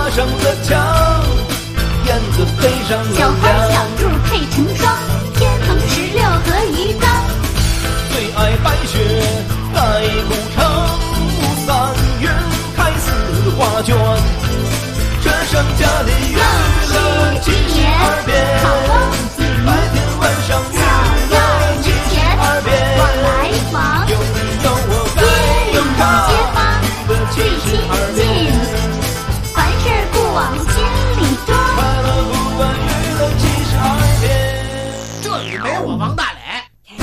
爬上了墙，燕子飞上了小花梁。 小兔配成双，天蓬16和鱼缸。 最爱白雪盖古城，3月开4画卷。这剩下的娱乐72变，白天晚上娱乐72变。 往来忙， 有你有我街里该街坊最亲近，凡事不往心里装。 快乐不管娱乐72变。 这里没我王大磊。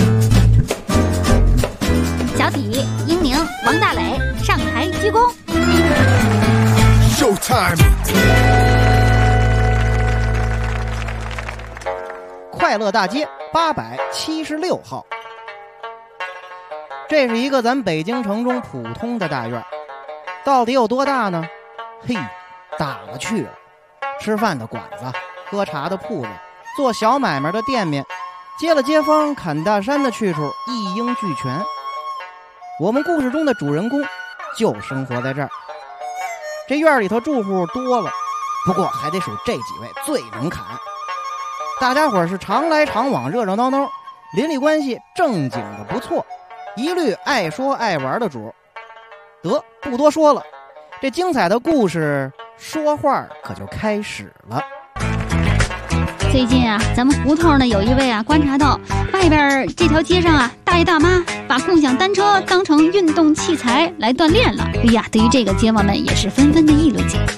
小体、英宁、王大磊上台鞠躬。 Showtime！ 快乐大街876号，这是一个咱北京城中普通的大院，到底有多大呢？嘿，大了去了！吃饭的馆子，喝茶的铺子，做小买卖的店面，接了街坊砍大山的去处，一应俱全。我们故事中的主人公就生活在这儿。这院里头住户多了，不过还得数这几位最能砍。大家伙是常来常往，热热闹闹，邻里关系正经的不错，一律爱说爱玩的主。得，不多说了，这精彩的故事说话可就开始了。 最近啊，咱们胡同呢有一位啊观察到外边这条街上啊，大爷大妈把共享单车当成运动器材来锻炼了。哎呀，对于这个街坊们也是纷纷的议论起来。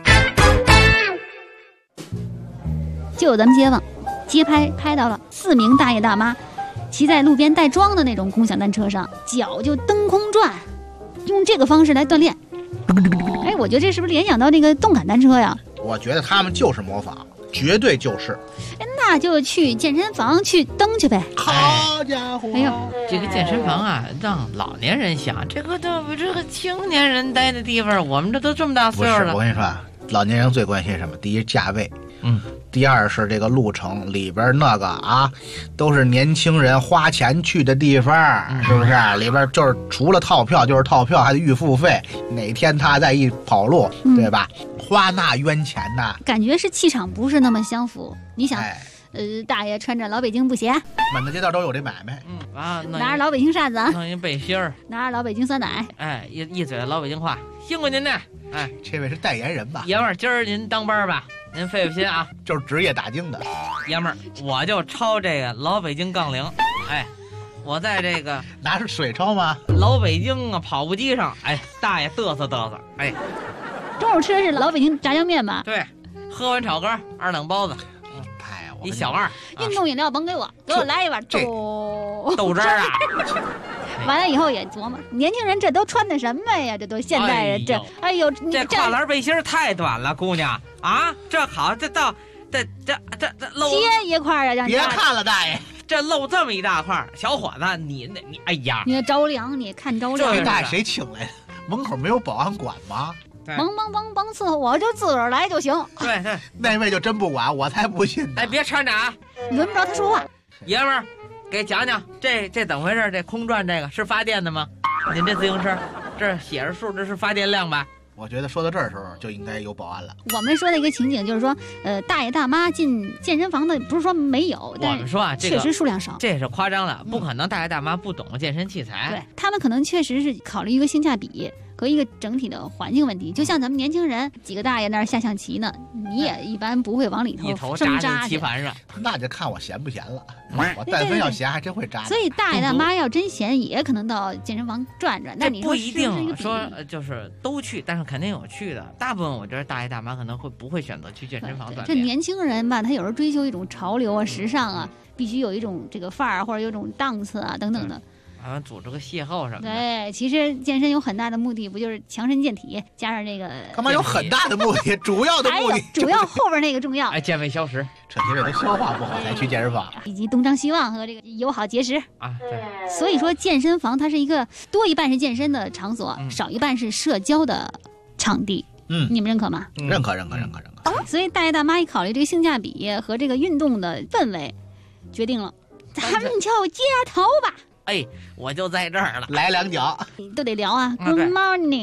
就有咱们街坊街拍到了4名大爷大妈骑在路边带桩的那种共享单车上，脚就蹬空转，用这个方式来锻炼。哎，我觉得这是不是联想到那个动感单车呀？ 我觉得他们就是模仿，绝对就是。 那就去健身房去蹬去呗。 好家伙！ 哎呦， 这个健身房啊，让老年人想，这个青年人待的地方，我们这都这么大岁数了。 不是，我跟你说啊，老年人最关心什么？第一，价位。第二是这个路程里边那个啊，都是年轻人花钱去的地方，是不是？里边就是除了套票就是套票，还得预付费。哪天他再一跑路，对吧？花那冤钱呐， 感觉是气场不是那么相符。你想，大爷穿着老北京布鞋， 满大街道都有这买卖， 拿着老北京扇子， 弄一背心儿， 拿着老北京酸奶， 哎，一嘴老北京话，辛苦您呢。哎， 这位是代言人吧？ 爷们儿，今儿您当班吧，您费费心啊。 就是职业打更的。 爷们儿，我就抄这个老北京杠铃，哎，我在这个拿着水抄吗？ 老北京啊跑步机上，哎，大爷嘚瑟嘚瑟，哎。 中午吃的是老北京炸酱面吧？ 对，喝完炒肝，2两包子，一小2。 运动饮料甭给我来一碗豆汁儿啊。 完了以后也琢磨，年轻人这都穿的什么呀？这都现代人， 这跨栏背心太短了，姑娘啊，这好，这露接一块啊，让别看了，大爷， 这露这么一大块，小伙子，你哎呀， 你着凉，你看着凉。 这大爷谁请来的？门口没有保安管吗？ 甭伺候，我就自个儿来就行。 对， 那位就真不管，我才不信呢。 哎，别掺着啊， 轮不着他说话。 爷们儿，给讲讲这怎么回事？这空转这个是发电的吗？您这自行车这写着数，这是发电量吧？ 我觉得说到这儿的时候就应该有保安了。 我们说的一个情景就是说，大爷大妈进健身房的不是说没有， 我们说啊， 确实数量少， 这是夸张了，不可能大爷大妈不懂健身器材。 对，他们可能确实是考虑一个性价比和一个整体的环境问题。就像咱们年轻人几个大爷那儿下象棋呢，你也一般不会往里头生扎棋盘上， 那就看我闲不闲了。我但凡要闲，还真会扎。 所以大爷大妈要真闲，也可能到健身房转转。那你不一定说就是都去，但是肯定有去的。大部分我觉得大爷大妈可能不会选择去健身房锻炼。 这年轻人吧，他有时候追求一种潮流啊、时尚啊，必须有一种这个范儿，或者有一种档次啊等等的。 组织个邂逅什么的。 对，其实健身有很大的目的，不就是强身健体，加上这个干嘛有很大的目的？主要的目的， 主要后边那个重要。 哎，健胃消食， 这些人都消化不好才去健身房， 以及东张西望和这个友好结识啊。对， 所以说健身房它是一个多一半是健身的场所，少一半是社交的场地。你们认可吗？ 认可。 所以大爷大妈一考虑这个性价比和这个运动的氛围，决定了，咱们就街头吧。 哎，我就在这儿了， 来2脚都得聊啊。Good morning，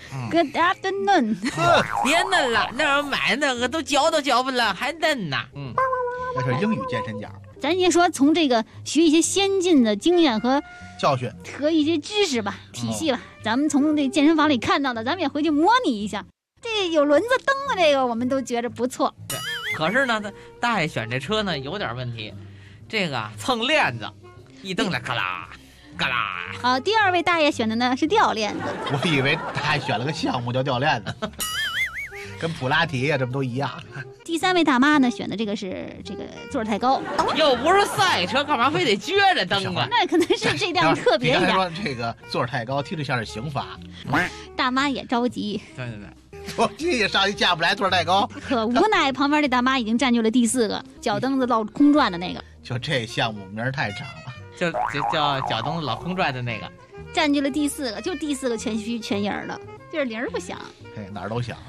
Good afternoon。 别嫩了，那儿买那个都嚼都嚼不了，还嫩呢。 那是英语健身角咱先说从这个学一些先进的经验和教训。 一些知识吧、体系吧，咱们从这健身房里看到的，咱们也回去模拟一下。这有轮子蹬的这个，我们都觉着不错。 对，可是呢，大爷选这车呢有点问题，这个蹭链子，一蹬来嘎啦嘎啦。 好，第二位大爷选的呢是吊链子。 我以为他还选了个项目叫吊链子，跟普拉提呀，这不都一样？ 第三位大妈呢选的这个是这个座儿太高， 又不是赛车，干嘛非得撅着蹬啊？ 那可能是这辆特别一点。 你刚才说这个座儿太高，听着像是刑法。 大妈也着急， 对对对， 我这也上去下不来，座儿太高。 可无奈，旁边这大妈已经占据了第4个，脚蹬子落空转的那个， 就这项目名儿太长了， 就叫脚蹬子老空转的那个， 占据了第4个，就第4个全虚全影儿的，就是铃儿不响。 哎，哪儿都响。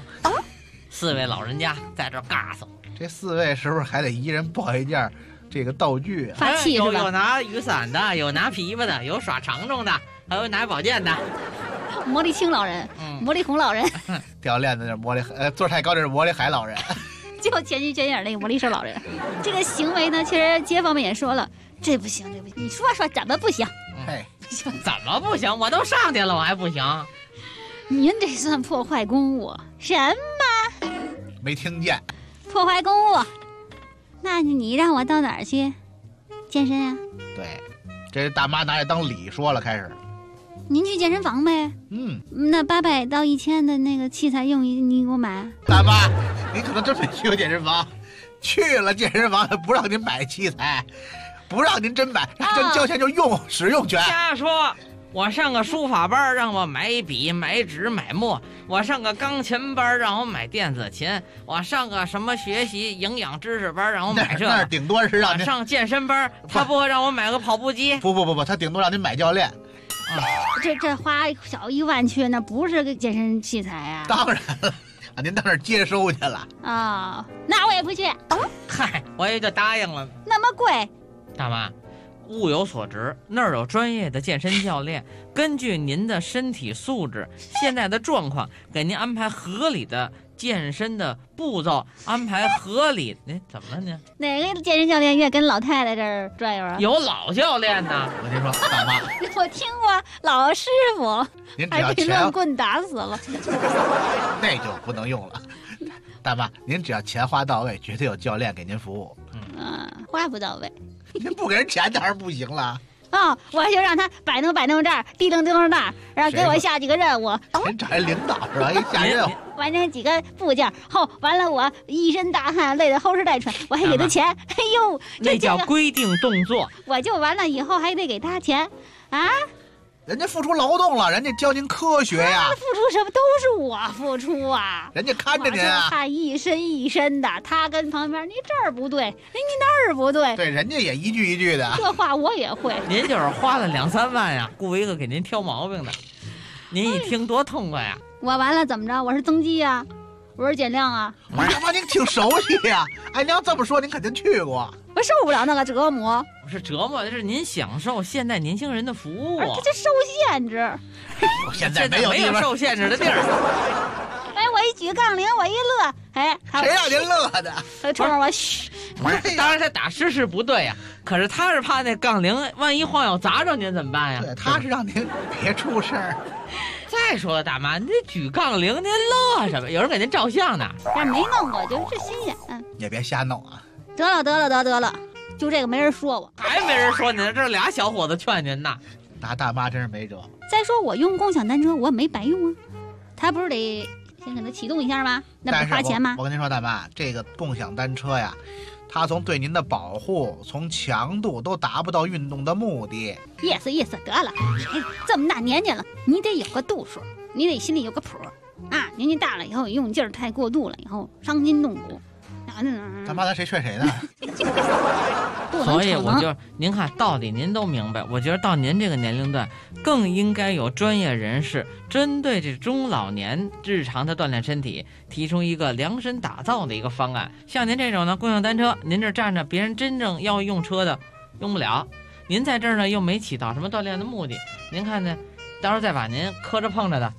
4位老人家在这嘎嗦， 这4位是不是还得一人抱一件这个道具啊？ 发气是吧？ 有拿雨伞的，有拿琵琶的，有耍长虫的，还有拿宝剑的。 魔力青老人，魔力红老人， 吊链子那是魔力，座儿太高这是魔力海老人。 就全虚全影那个魔力手老人。这个行为呢，其实街坊们也说了，这不行，这不行。你说说怎么不行？ 嘿， 怎么不行？我都上去了，我还不行？ 您这算破坏公物？什么？ 没听见。 破坏公物？那你让我到哪儿去健身啊？ 对，这大妈拿着当礼说了，开始。 您去健身房呗。那800到1000的那个器材用你给我买。 大妈，你可能真没去过健身房，去了健身房不让您买器材，不让您真买，真交钱就用使用权。 瞎说！我上个书法班，让我买笔、买纸、买墨；我上个钢琴班，让我买电子琴；我上个什么学习营养知识班，让我买这。 那顶多是让您上健身班，他不会让我买个跑步机。 不，他顶多让您买教练。 这花小1万去，那不是个健身器材啊！ 当然了，您到那儿接收去了啊？那我也不去。 嗨，我也就答应了。 那么贵， 大妈。物有所值，那儿有专业的健身教练，根据您的身体素质、现在的状况，给您安排合理的健身的步骤，安排合理。怎么了您？ 哪个健身教练愿跟老太太这儿转悠啊？ 有老教练呢。 我听说，大妈， 我听过老师傅， 您只要还被乱棍打死了， 那就不能用了。大妈，您只要钱花到位，绝对有教练给您服务。 花不到位。 您不给人钱当然不行了。 我就让他摆弄这儿，提楞那儿，然后给我下几个任务。 您找一领导是吧？一下任务， 完成几个部件后，完了我一身大汗，累得齁哧带喘，我还给他钱。哎呦， 那叫规定动作。 我就完了以后还得给他钱啊！ 人家付出劳动了，人家教您科学呀。 付出什么都是我付出啊！ 人家看着您啊， 他一身一身的，他跟旁边你这儿不对，人家那儿不对， 对，人家也一句一句的。 这话我也会。 您就是花了2、3万呀，雇一个给您挑毛病的，您一听多痛快呀！ 我完了怎么着？我是增肌啊，我是减量啊。 大妈，您挺熟悉呀。哎，您要这么说，您肯定去过。 我受不了那个折磨。 不是折磨，是您享受现代年轻人的服务。 这受限制。 现在没有受限制的地儿。哎，我一举杠铃，我一乐，哎， 谁让您乐的？ 他冲着我嘘。 当然他打湿是不对呀，可是他是怕那杠铃万一晃悠砸着您怎么办呀？ 对，他是让您别出事儿。 再说了，大妈，您举杠铃，您乐什么？有人给您照相呢。 但没弄过，就是新鲜。 也别瞎弄啊。 得了，就这个没人说我， 还没人说您，这俩小伙子劝您呢。 拿大妈真是没辙。 再说我用共享单车，我没白用啊，他不是得先给他启动一下吗？那不花钱吗？ 我跟您说，大妈，这个共享单车呀，它从对您的保护，从强度都达不到运动的目的。 意思得了，这么大年纪了，你得有个度数，你得心里有个谱啊。年纪大了以后用劲儿太过度了，以后伤筋动骨。 大妈，咱谁劝谁呢？ 所以我就您看道理您都明白，我觉得到您这个年龄段，更应该有专业人士针对这中老年日常的锻炼身体，提出一个量身打造的一个方案。像您这种呢，共享单车，您这站着，别人真正要用车的用不了，您在这儿呢又没起到什么锻炼的目的，您看呢，到时候再把您磕着碰着的，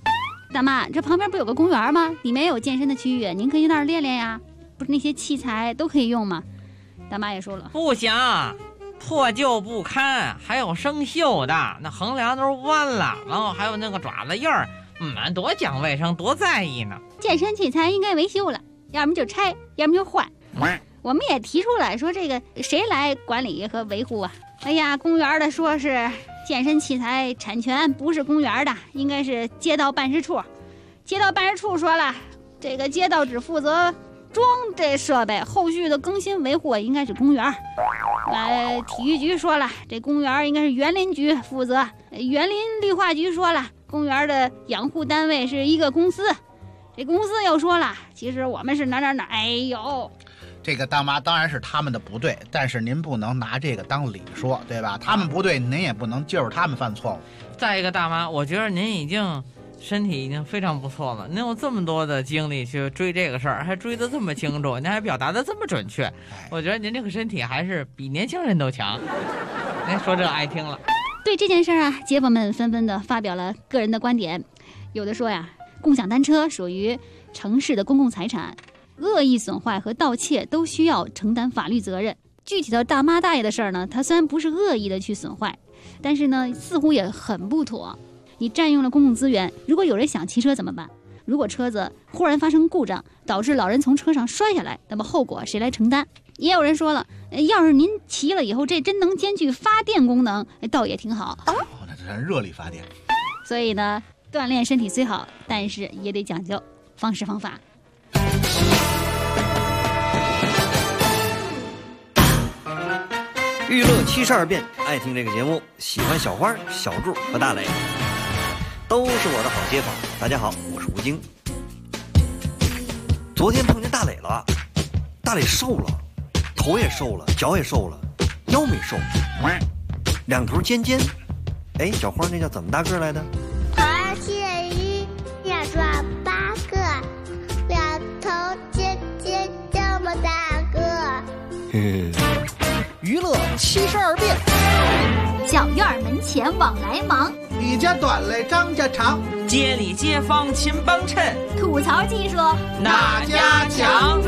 大妈，这旁边不有个公园吗？里面有健身的区域，您可以去那儿练练呀。不是那些器材都可以用吗？大妈也说了， 不行，破旧不堪，还有生锈的，那横梁都是弯了，然后还有那个爪子印儿，多讲卫生，多在意呢。 健身器材应该维修了，要么就拆，要么就换。我们也提出来说，这个谁来管理和维护啊？哎呀，公园的说是健身器材产权不是公园的，应该是街道办事处。街道办事处说了，这个街道只负责装这设备，后续的更新维护应该是公园。体育局说了，这公园应该是园林局负责。园林绿化局说了，公园的养护单位是一个公司。这公司又说了，其实我们是哪。哎呦， 这个大妈当然是他们的不对，但是您不能拿这个当理说，对吧？他们不对，您也不能就是他们犯错误。 再一个，大妈，我觉得您已经身体已经非常不错了，您有这么多的精力去追这个事儿，还追得这么清楚，您还表达得这么准确，我觉得您这个身体还是比年轻人都强。您说这爱听了。 对这件事啊，街坊们纷纷的发表了个人的观点，有的说呀，共享单车属于城市的公共财产，恶意损坏和盗窃都需要承担法律责任。具体的大妈大爷的事儿呢，他虽然不是恶意的去损坏，但是呢，似乎也很不妥。你占用了公共资源，如果有人想骑车怎么办？如果车子忽然发生故障，导致老人从车上摔下来，那么后果谁来承担？也有人说了，要是您骑了以后，这真能兼具发电功能，倒也挺好。 那这是热力发电。 所以呢，锻炼身体虽好，但是也得讲究方式方法。 娱乐72变，爱听这个节目，喜欢小花、小柱和大磊，都是我的好街坊。大家好，我是吴京。昨天碰见大磊了，大磊瘦了，头也瘦了，脚也瘦了，腰没瘦，两头尖尖。哎，小花那叫怎么大个来的？ 头儿7一，要抓8个，两头尖尖这么大个。 娱乐72变， 小院门前往来忙， 李家短嘞，张家长， 街里街坊勤帮衬， 吐槽技术哪家强？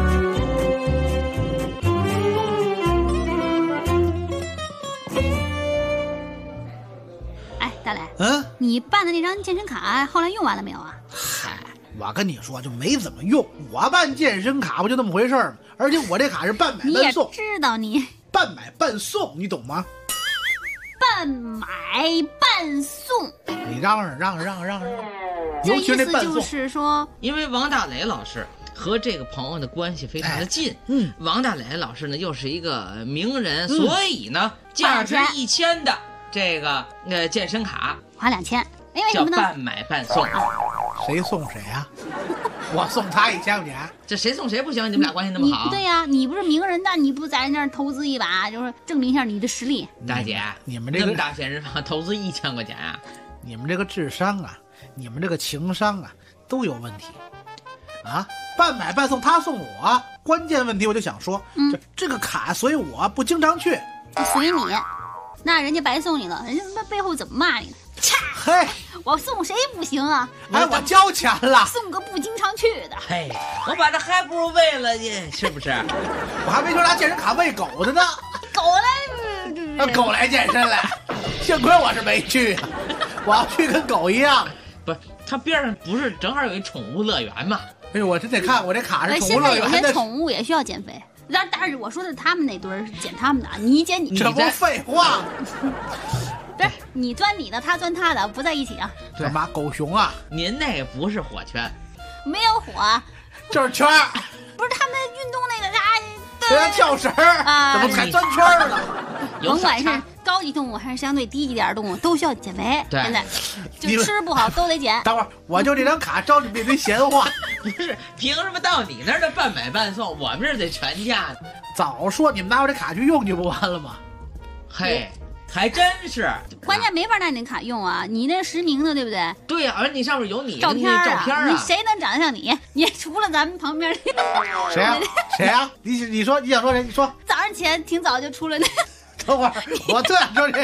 哎，大磊， 你办的那张健身卡后来用完了没有啊？ 嗨，我跟你说就没怎么用。我办健身卡不就那么回事儿吗？而且我这卡是半买半送。 你也知道你半买半送，你懂吗？ 半买半送， 你让， 这意思就是说， 因为王大雷老师和这个朋友的关系非常的近，王大雷老师呢又是一个名人，所以呢价值1000的这个健身卡花2000，因为什么呢？ 叫半买半送。 谁送谁啊？我送他1000块钱， 这谁送谁不行？你们俩关系那么好？ 对呀，你不是名人，那你不在那儿投资一把，就是证明一下你的实力。 大姐， 你们这个那么大健身房投资1000块钱啊？ 你们这个智商啊，你们这个情商啊，都有问题啊！半买半送，他送我，关键问题我就想说，这个卡随我不经常去， 随你，那人家白送你了，人家背后怎么骂你呢？ 嘿， 我送谁不行啊？ 哎，我交钱了， 送个不经常去的。 嘿，我把这还不如喂了你，是不是？ 我还没说拿健身卡喂狗的呢。狗来健身来，幸亏我是没去，我要去跟狗一样。 不是，它边上不是正好有一宠物乐园吗？ 哎呦，我真得看我这卡是宠物乐园的。 现在有些宠物也需要减肥，但是我说的他们那堆儿是减他们的，你减你。 这不废话。 不是你钻你的，他钻他的，不在一起啊？ 干嘛？狗熊啊？ 您那个不是火圈， 没有火， 就是圈。 不是他们运动那个人家跳绳啊，怎么才钻圈了？ 甭管是高级动物还是相对低级点的动物，都需要减肥。 对， 现在就吃不好都得减。 等会儿我就这张卡招你们一堆闲话。 不是，凭什么到你那儿的半买半送，我们这儿得全价呢？ 早说你们拿我这卡去用就不完了吗？ 嘿。还真是， 关键没法拿你那卡用啊！你那实名的，对不对？ 对呀，而你上面有你照片啊！ 你谁能长得像你？你除了咱们旁边谁啊？谁啊？你说你想说谁？你说。 早上起来挺早就出来的。 等会儿，我这样说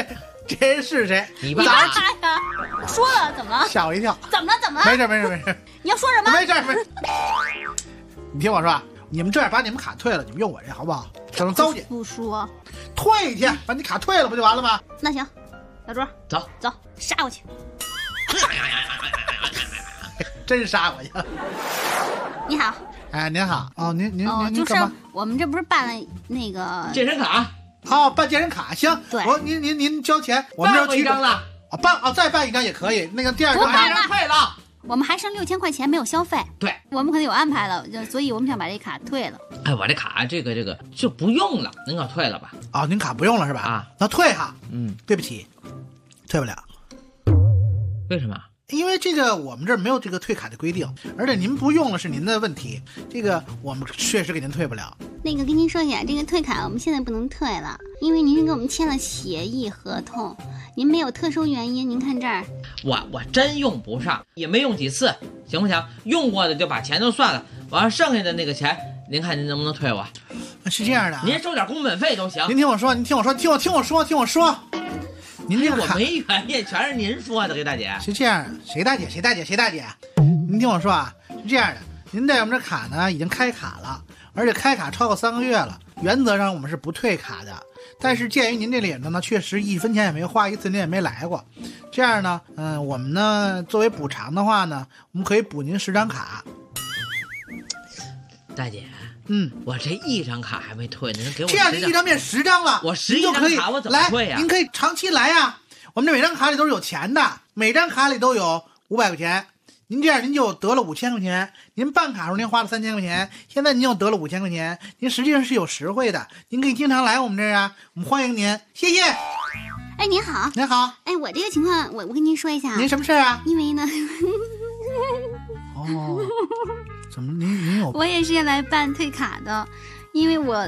这人是谁？ 你你爸爸呀？说了怎么了？ 吓我一跳。 怎么了？怎么了？ 没事没事没事你要说什么？ 没事没事。你听我说，你们这样把你们卡退了，你们用我这好不好？省得糟践。 不说。 退去，把你卡退了不就完了吗？ 那行，小卓走走，杀过去。 真杀我去！ 你好。 哎，您好哦，您就是干嘛？ 我们这不是办了那个健身卡哦，办健身卡行。 对您交钱，我们这办一张了。 再办一张也可以。那个第二张不办了，退了。 我们还剩6000块钱没有消费。 对， 我们可能有安排了，所以我们想把这卡退了。 哎，我这卡这个就不用了，您给我退了吧。 哦，您卡不用了是吧？ 啊， 那退哈。对不起，退不了。 为什么？ 因为这个我们这儿没有这个退卡的规定，而且您不用了是您的问题，这个我们确实给您退不了。 那个跟您说一下，这个退卡我们现在不能退了，因为您是跟我们签了协议合同，您没有特殊原因。您看这儿， 我真用不上，也没用几次，行不行？用过的就把钱都算了，完了剩下的那个钱，您看您能不能退我？ 是这样的， 您收点工本费都行。 您听我说，您这个卡我没原因，全是您说的，给大姐。 是这样，谁大姐？您听我说啊，是这样的，您在我们这卡呢已经开卡了，而且开卡超过3个月了，原则上我们是不退卡的。但是鉴于您这脸子呢，确实1分钱也没花一次，您也没来过，这样呢，我们呢作为补偿的话呢，我们可以补您10张卡。 大姐，我这1张卡还没退呢，您给我这样您1张变10张了， 我11张卡我怎么退呀？ 您可以长期来呀。我们这每张卡里都是有钱的，每张卡里都有500块钱。您这样您就得了5000块钱。您办卡时候您花了3000块钱，现在您又得了5000块钱，您实际上是有实惠的。您可以经常来我们这儿啊，我们欢迎您，谢谢。 哎，您好， 您好。 哎，我这个情况我跟您说一下。 您什么事啊？ 因为呢， 哦，怎么您有？ 我也是来办退卡的，因为我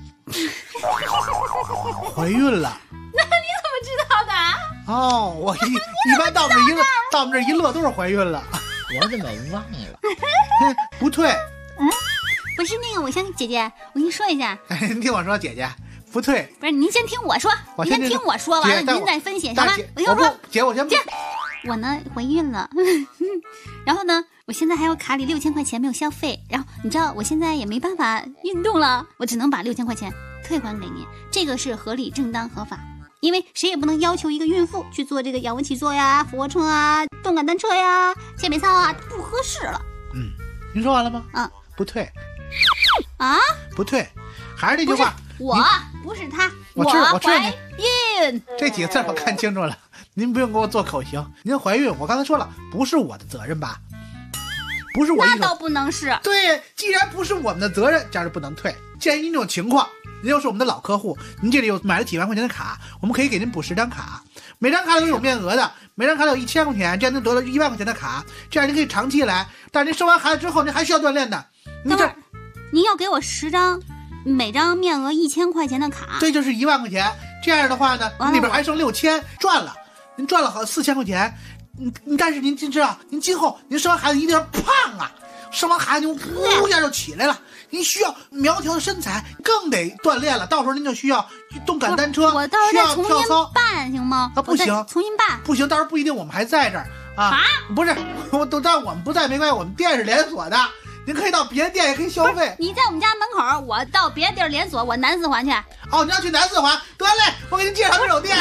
怀孕了。 那你怎么知道的？ 哦，我一般到我们这一乐都是怀孕了。 我怎么忘了？ 不退。 不是那个，我先姐姐，我跟您说一下。 您听我说，姐姐不退。 不是，您先听我说，您先听我说完了，您再分析，行吗？我先说， 姐，我先。 我呢怀孕了，然后呢，我现在还有卡里6000块钱没有消费，然后你知道我现在也没办法运动了，我只能把6000块钱退还给您，这个是合理、正当、合法。因为谁也不能要求一个孕妇去做这个仰卧起坐呀、俯卧撑啊、动感单车呀、健美操啊，不合适了。 您说完了吗？不退。 啊？ 不退，还是那句话， 我不是他， 我知道怀孕。 这几个字我看清楚了，您不用给我做口型。您怀孕，我刚才说了，不是我的责任吧？不是我。 那倒不能是。 对，既然不是我们的责任，这样就不能退。鉴于您这种情况，您又是我们的老客户，您这里有买了几万块钱的卡，我们可以给您补10张卡，每张卡里都有面额的，每张卡里有1000块钱，这样您得了1万块钱的卡，这样您可以长期来。但是您生完孩子之后，您还需要锻炼的。 您要给我10张，每张面额1000块钱的卡， 这就是1万块钱。这样的话呢，里边还剩6000，赚了，您赚了好4000块钱。但是您知道，您今后您生完孩子一定要胖啊，生完孩子您噗一下就起来了，您需要苗条的身材，更得锻炼了。到时候您就需要动感单车， 我到时候再重新办行吗？ 不行， 重新办不行，到时候不一定我们还在这儿啊。不是，但我们不在没关系，我们店是连锁的。您可以到别的店也可以消费。 你在我们家门口，我到别的地儿连锁，我南四环去。 哦，你要去南四环，得嘞，我给您介绍这种店。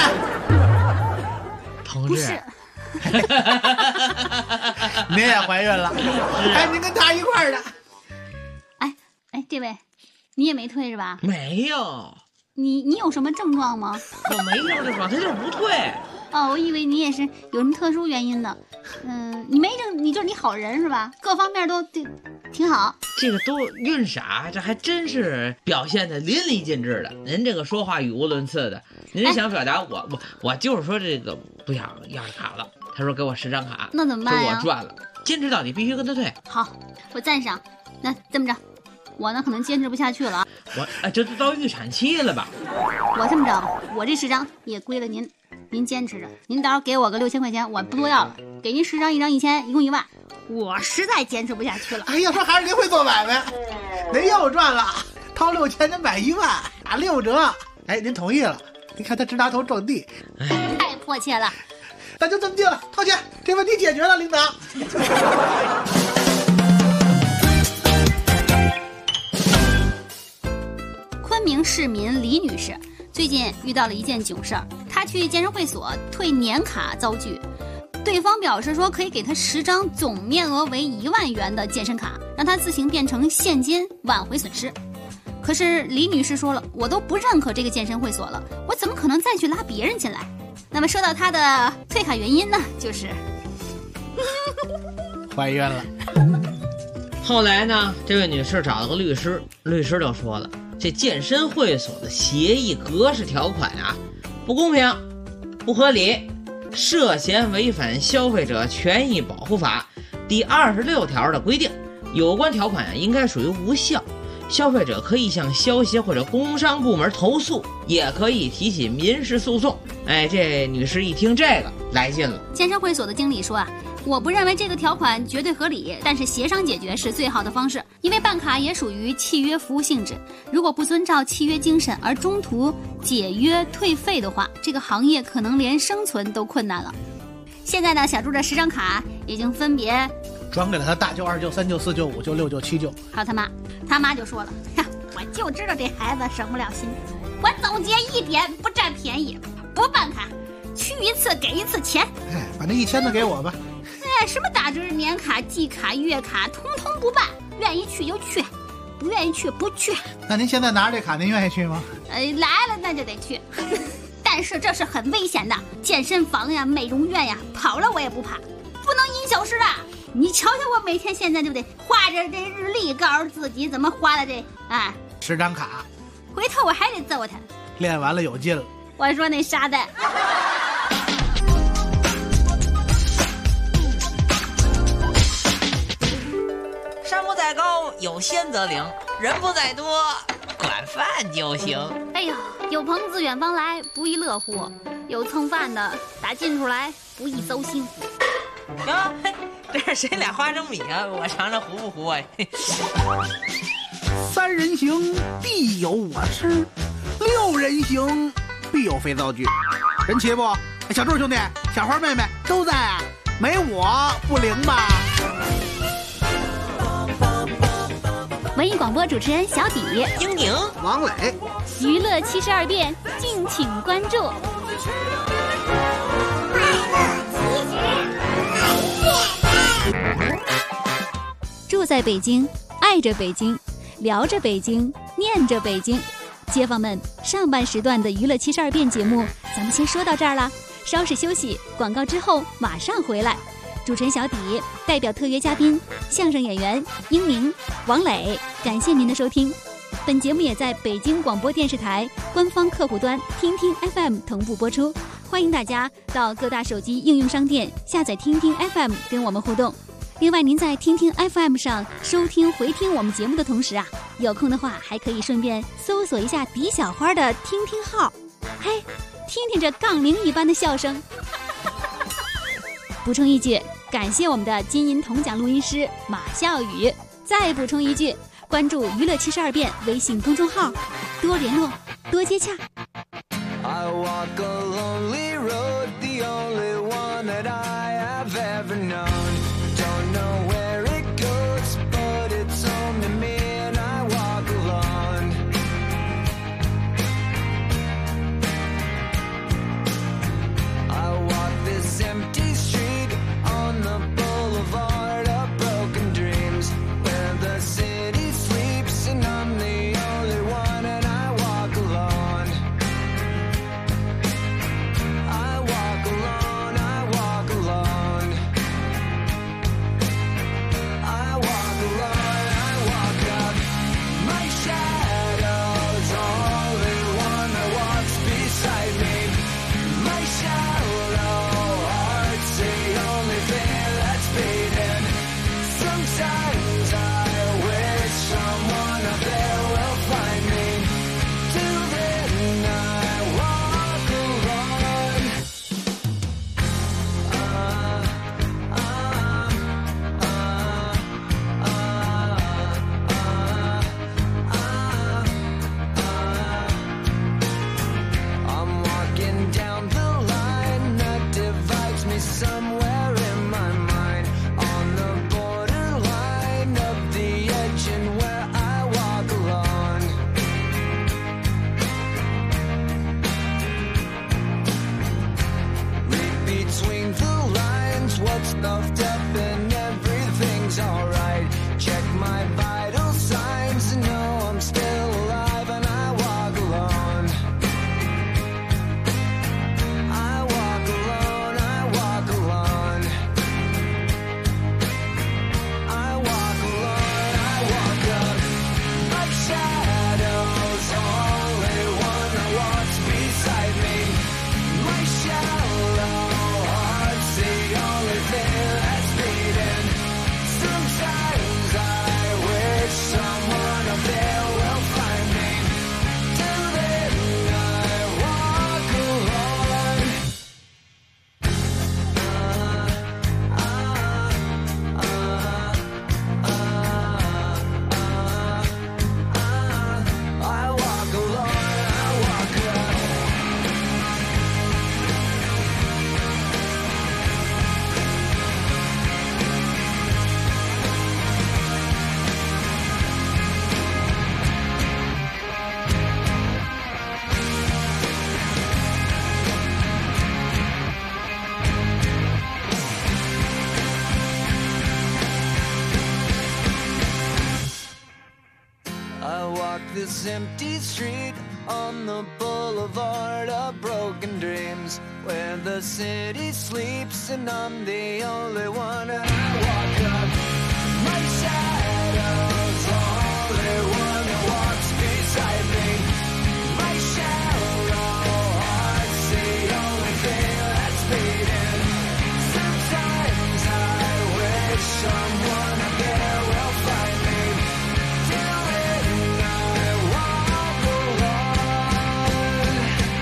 同志， 您也怀孕了？哎，您跟他一块儿的。 哎，这位，你也没退是吧？ 没有。 你有什么症状吗？ 我没有症状，他就是不退。 哦，我以为你也是有什么特殊原因的。你没症，你就是你好人是吧？各方面都挺好。 这个都孕傻，这还真是表现的淋漓尽致的。您这个说话语无伦次的，您想表达我就是说这个不想要这卡了。他说给我10张卡， 那怎么办呀？ 说我赚了，坚持到底，必须跟他退。 好，我赞赏。那这么着，我呢可能坚持不下去了。 这都到预产期了吧？ 我这么着吧，我这10张也归了您。您坚持着，您到时候给我个6000块钱，我不多要了，给您10张，1张1000，一共1万。我实在坚持不下去了。 哎呀，说还是您会做买卖，您又赚了，掏6000您买1万，打6折。哎，您同意了？您看他直拿头撞地。 太迫切了。 那就这么定了，掏钱，这问题解决了，领导。 昆明市民李女士最近遇到了一件囧事儿，她去健身会所退年卡遭拒，对方表示说可以给她10张总面额为1万元的健身卡，让她自行变成现金挽回损失。可是李女士说了，我都不认可这个健身会所了，我怎么可能再去拉别人进来？那么说到她的退卡原因呢，就是怀孕了。 后来呢，这位女士找了个律师，律师就说了，这健身会所的协议格式条款啊，不公平、不合理，涉嫌违反消费者权益保护法第26条的规定，有关条款应该属于无效。消费者可以向消协或者工商部门投诉，也可以提起民事诉讼。哎，这女士一听这个来劲了。 健身会所的经理说啊，我不认为这个条款绝对合理，但是协商解决是最好的方式，因为办卡也属于契约服务性质，如果不遵照契约精神而中途解约退费的话，这个行业可能连生存都困难了。现在呢，小猪这10张卡已经分别转给了他大舅、二舅、三舅、四舅、五舅、六舅、七舅， 还有他妈就说了，呀，我就知道这孩子省不了心，我总结一点，不占便宜，不办卡，去一次给一次钱。 哎，把那1000的给我吧。 哎，什么打折、年卡、季卡、月卡，通通不办，愿意去就去，不愿意去不去。 那您现在拿着这卡，您愿意去吗？ 来了那就得去，但是这是很危险的，健身房呀、美容院呀，跑了我也不怕，不能因小失大。你瞧瞧我每天现在对不对，画着这日历，告诉自己怎么花的这 10张卡， 回头我还得揍他。 练完了有劲了。 我说那傻蛋。 山不在高，有仙则灵；人不在多，管饭就行。 哎呦，有朋自远方来，不亦乐乎；有蹭饭的打近处来，不亦糟心。 哟，这是谁俩花生米啊？我尝尝糊不糊啊 ？3人行，必有我师；6人行，必有肥皂剧。人齐不？小柱兄弟、小花妹妹都在啊，没我不灵吧？ 文艺广播主持人小底、 英宁、 王磊， 娱乐72变，敬请关注。住在北京，爱着北京，聊着北京，念着北京。街坊们，上半时段的娱乐72变节目咱们先说到这儿了，稍事休息，广告之后马上回来。主持人小底代表特约嘉宾相声演员英宁、王磊，感谢您的收听。本节目也在北京广播电视台官方客户端听听 FM 同步播出，欢迎大家到各大手机应用商店下载听听 FM 跟我们互动。另外，您在听听 FM 上收听回听我们节目的同时啊，有空的话还可以顺便搜索一下迪小花的听听号，嘿，听听这杠铃一般的笑声。补充一句，感谢我们的金银铜奖录音师马笑宇。再补充一句，关注娱乐72变微信公众号，多联络，多接洽。 I walk a lonely road, the only one that I have ever known. Don't know where it goes, but it's only me and I walk alone. I walk this empty street on the boulevard of broken dreams, where the city sleeps and I'm the only one and I walk alone. I walk alone, I walk alone. I walk alone, I walk up. My shadow's only one that walks beside me. My shallow heart's the only thing that's beating. Sometimes I wish someone up there will find me. Till then I walk alone. I'm walking down the line everything's alright. Check my vital signs and know I'm still alive, and I walk alone. I walk alone, I walk alone. I walk alone, I walk up. My shadow's only one that walks beside me. My shallow heart's the only thing that's beating. Sometimes I wish someone up there will find me. Till then I walk alone. I walk alone, I walk alone. I walk this empty street on the boulevard of broken dreams, where the city sleeps and I'm the only one. And I walk up. My shadow's only one that walks beside me. My shallow heart's the only thing that's beating. Sometimes I wish someone up there will find me. Till then I walk alone.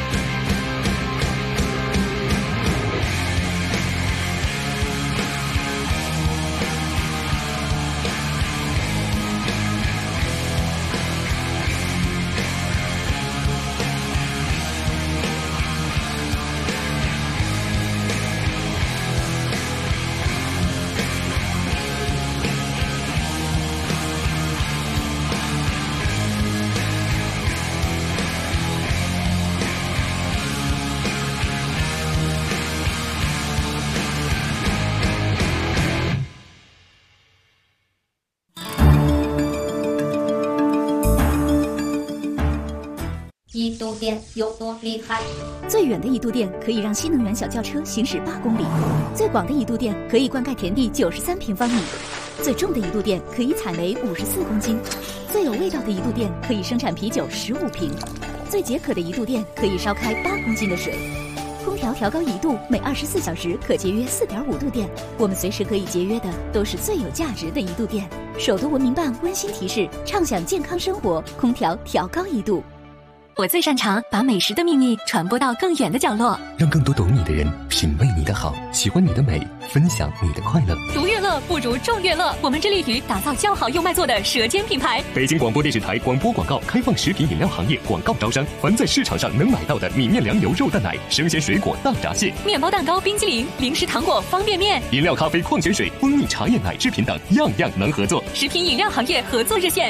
一度电有多厉害？ 最远的一度电可以让新能源小轿车行驶8公里，最广的一度电可以灌溉田地93平方米，最重的一度电可以采煤54公斤，最有味道的一度电可以生产啤酒15瓶，最解渴的一度电可以烧开8公斤的水。空调调高1度，每24小时可节约4.5度电。我们随时可以节约的都是最有价值的一度电。首都文明办温馨提示：畅享健康生活，空调调高1度。我最擅长把美食的秘密传播到更远的角落， 让更多懂你的人品味你的好，喜欢你的美，分享你的快乐。 独乐乐不如众乐乐，我们致力于打造较好又卖座的舌尖品牌。 北京广播电视台广播广告开放食品饮料行业广告招商，凡在市场上能买到的米面粮油肉蛋奶、生鲜水果大闸蟹、 面包蛋糕、冰淇淋、零食糖果、方便面、 饮料、咖啡、矿泉水、蜂蜜茶叶奶制品等，样样能合作。 食品饮料行业合作热线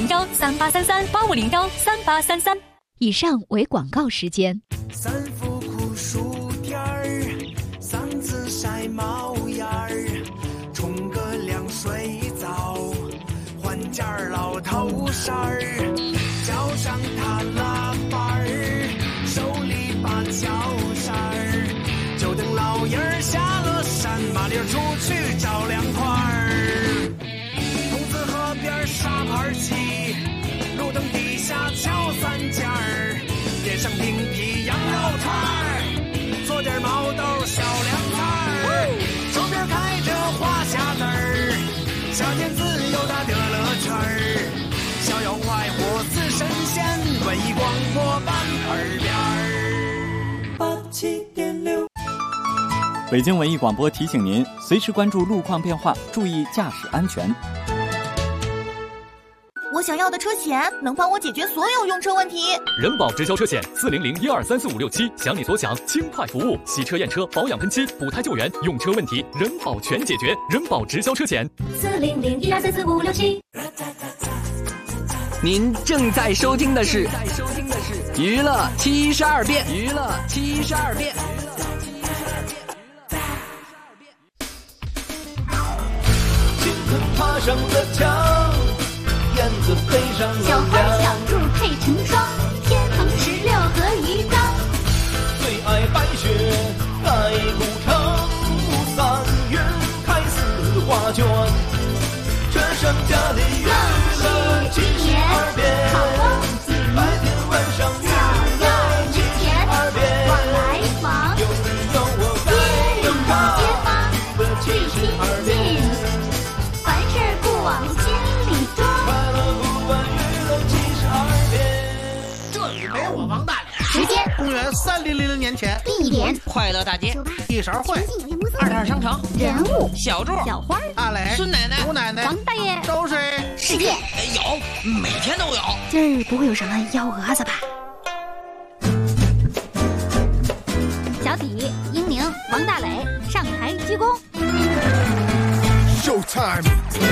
8501383385013833。以上为广告时间。 三伏酷暑天儿，嗓子晒冒烟儿，冲个凉水澡，换件老头衫儿，脚上踏拉板儿，手里把脚扇儿，就等老爷儿下了山，麻利儿出去找凉快儿。筒子河边沙盘棋，路灯底下敲三尖儿，点上冰皮羊肉串儿，做点毛豆小凉菜儿，周边开着花匣子儿，夏天自由的乐乐圈儿，逍遥快活似神仙，文艺广播版耳边儿87.6。 北京文艺广播提醒您，随时关注路况变化，注意驾驶安全。 我想要的车险能帮我解决所有用车问题。 人保直销车险40012345567，想你所想，轻快服务，洗车验车、保养喷漆、补胎救援，用车问题人保全解决。人保直销车险 40012345567。 您正在收听的是娱乐72变。娱乐72变。 尽可上的墙，燕子飞上小楼花小梁。 柱配成双，天横16和鱼缸。 最爱白雪盖古城，3月开4画卷。这上家里娱乐72变，白天晚上娱乐72变。 来往， 有你有我在有他的72变。 凡事不往心里装， 快乐不问娱乐72变。 这里没我王大脸。 时间公元3000年前， 地点快乐大街一勺会 ，22商城， 人物小柱， 小花， 阿磊、 孙奶奶， 吴奶奶， 王大爷， 都是世界有，每天都有。 今儿不会有什么幺蛾子吧？小体、英宁、王大磊上台鞠躬。 Showtime。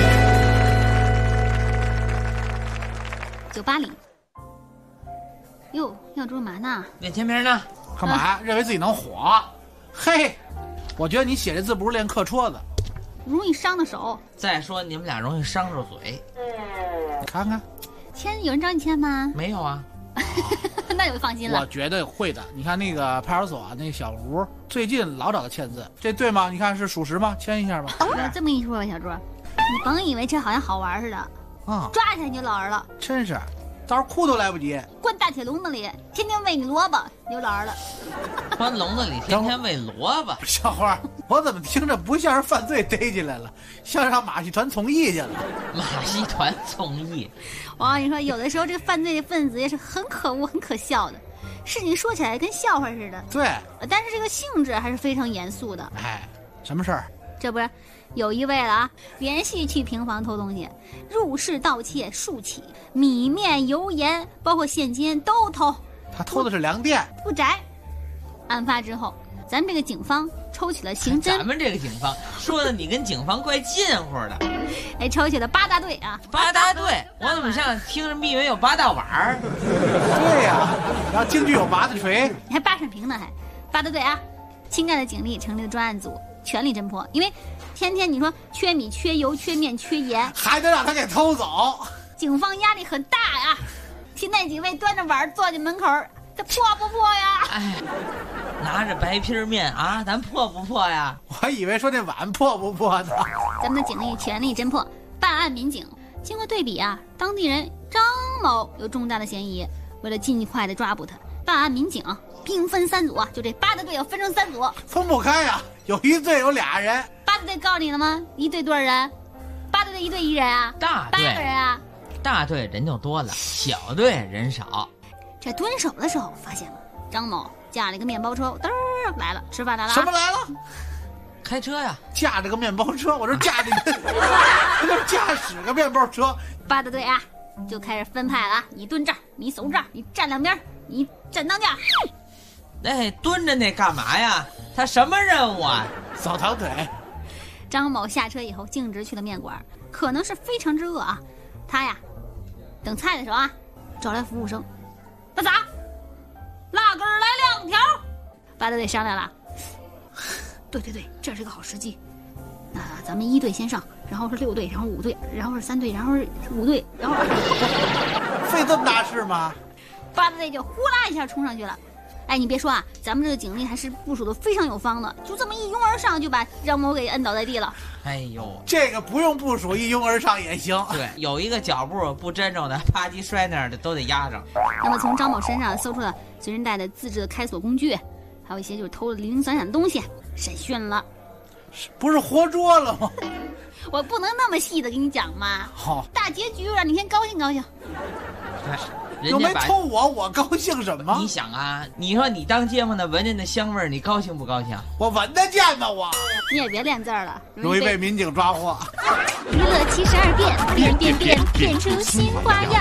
酒吧里，哟，要干嘛呢？ 练签名呢？ 干嘛呀？认为自己能火？嘿，我觉得你写这字不如练课戳子， 容易伤的手。 再说你们俩容易伤着嘴。 你看看， 签有人找你签吗？ 没有啊。 那就放心了。 我绝对会的。你看那个派出所啊，那小吴最近老找他签字，这对吗？你看是属实吗？签一下吧。 这么跟你说吧，小朱，你甭以为这好像好玩似的， 啊， 抓起来你就老人了。 真是，到时候哭都来不及。 关大铁笼子里，天天喂你萝卜，你就老人了。 关笼子里天天喂萝卜。 小花，我怎么听着不像是犯罪逮进来了，像让马戏团从艺去了？ 马戏团从艺。 我跟你说，有的时候这个犯罪分子也是很可恶、很可笑的，事情说起来跟笑话似的。 对， 但是这个性质还是非常严肃的。 哎，什么事儿？ 这不是有一位了啊，连续去平房偷东西，入室盗窃数起，米面油盐包括现金都偷。 他偷的是粮店， 不宅。案发之后，咱们这个警方抽取了刑侦。 咱们这个警方说的你跟警方怪近乎的。 哎，抽取了8大队啊 ！8大队，我怎么像听着密云有8大碗儿？ 对呀，然后京剧有8大锤， 你还8扇屏呢还？8大队啊！清干的警力成立了专案组，全力侦破。因为天天你说缺米、缺油、缺面、缺盐， 还得让他给偷走， 警方压力很大呀。听那几位端着碗坐进门口，这破不破呀？ 哎，拿着白皮面啊，咱破不破呀？ 我以为说那碗破不破呢。 咱们的警力全力侦破，办案民警经过对比啊，当地人张某有重大的嫌疑，为了尽快的抓捕他，办案民警兵分3组啊，就这8大队要分成3组， 分不开呀，有一队有俩人。 8大队告诉你了吗？一队多少人？8大队一队1人啊？ 大队 8个人啊？ 大队人就多了，小队人少。 这蹲守的时候发现了张某驾了一个面包车，嘚儿来了，吃饭来了。 什么来了？ 开车呀， 驾着个面包车。我说驾着个，他就驾驶个面包车。 8大队啊，就开始分派了，你蹲这儿，你守这儿，你站两边，你站当间。 哎，蹲着那干嘛呀？他什么任务啊？ 扫堂腿。 张某下车以后径直去了面馆，可能是非常之饿啊。他呀，等菜的时候啊，找来服务生，大嫂，辣根儿来2条。8大队商量了，对，这是个好时机。那咱们1队先上，然后是6队，然后5队，然后是3队，然后是5队，然后费这么大事吗 ？8大队就呼啦一下冲上去了。哎，你别说啊，咱们这个警力还是部署的非常有方的，就这么一拥而上就把张某给摁倒在地了。 哎呦， 这个不用部署，一拥而上也行。 对，有一个脚步不真正的，啪叽摔那儿的都得压着。 那么从张某身上搜出了随身带的自制的开锁工具，还有一些就是偷的零零散散的东西，审讯了。 不是活捉了吗？ 我不能那么细的跟你讲嘛。 好， 大结局让你先高兴高兴。 又没偷我高兴什么？ 你想啊，你说你当街坊的闻见那香味儿，你高兴不高兴？ 我闻得见吗？我你也别练字了， 容易被民警抓获。 娱乐72变，变出新花样。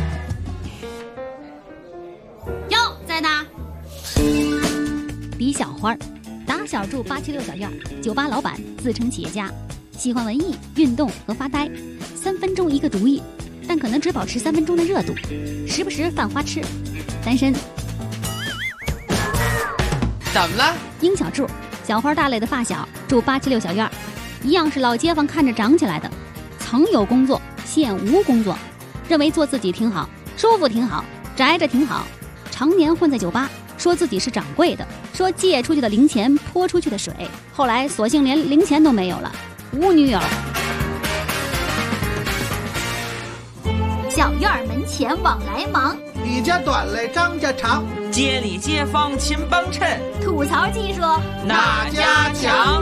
哟，在呢。李小花，打小住876小院，酒吧老板，自称企业家，喜欢文艺、运动和发呆，3分钟一个主意。但可能只保持3分钟的热度，时不时犯花痴，单身。 怎么了？ 殷小柱，小花大磊的发小，住876小院，一样是老街坊看着长起来的， 曾有工作，现无工作，认为做自己挺好，舒服挺好，宅着挺好，常年混在酒吧，说自己是掌柜的，说借出去的零钱泼出去的水，后来索性连零钱都没有了，无女友。 小院门前往来忙， 李家短来张家长， 街里街坊勤帮衬， 吐槽技术哪家强？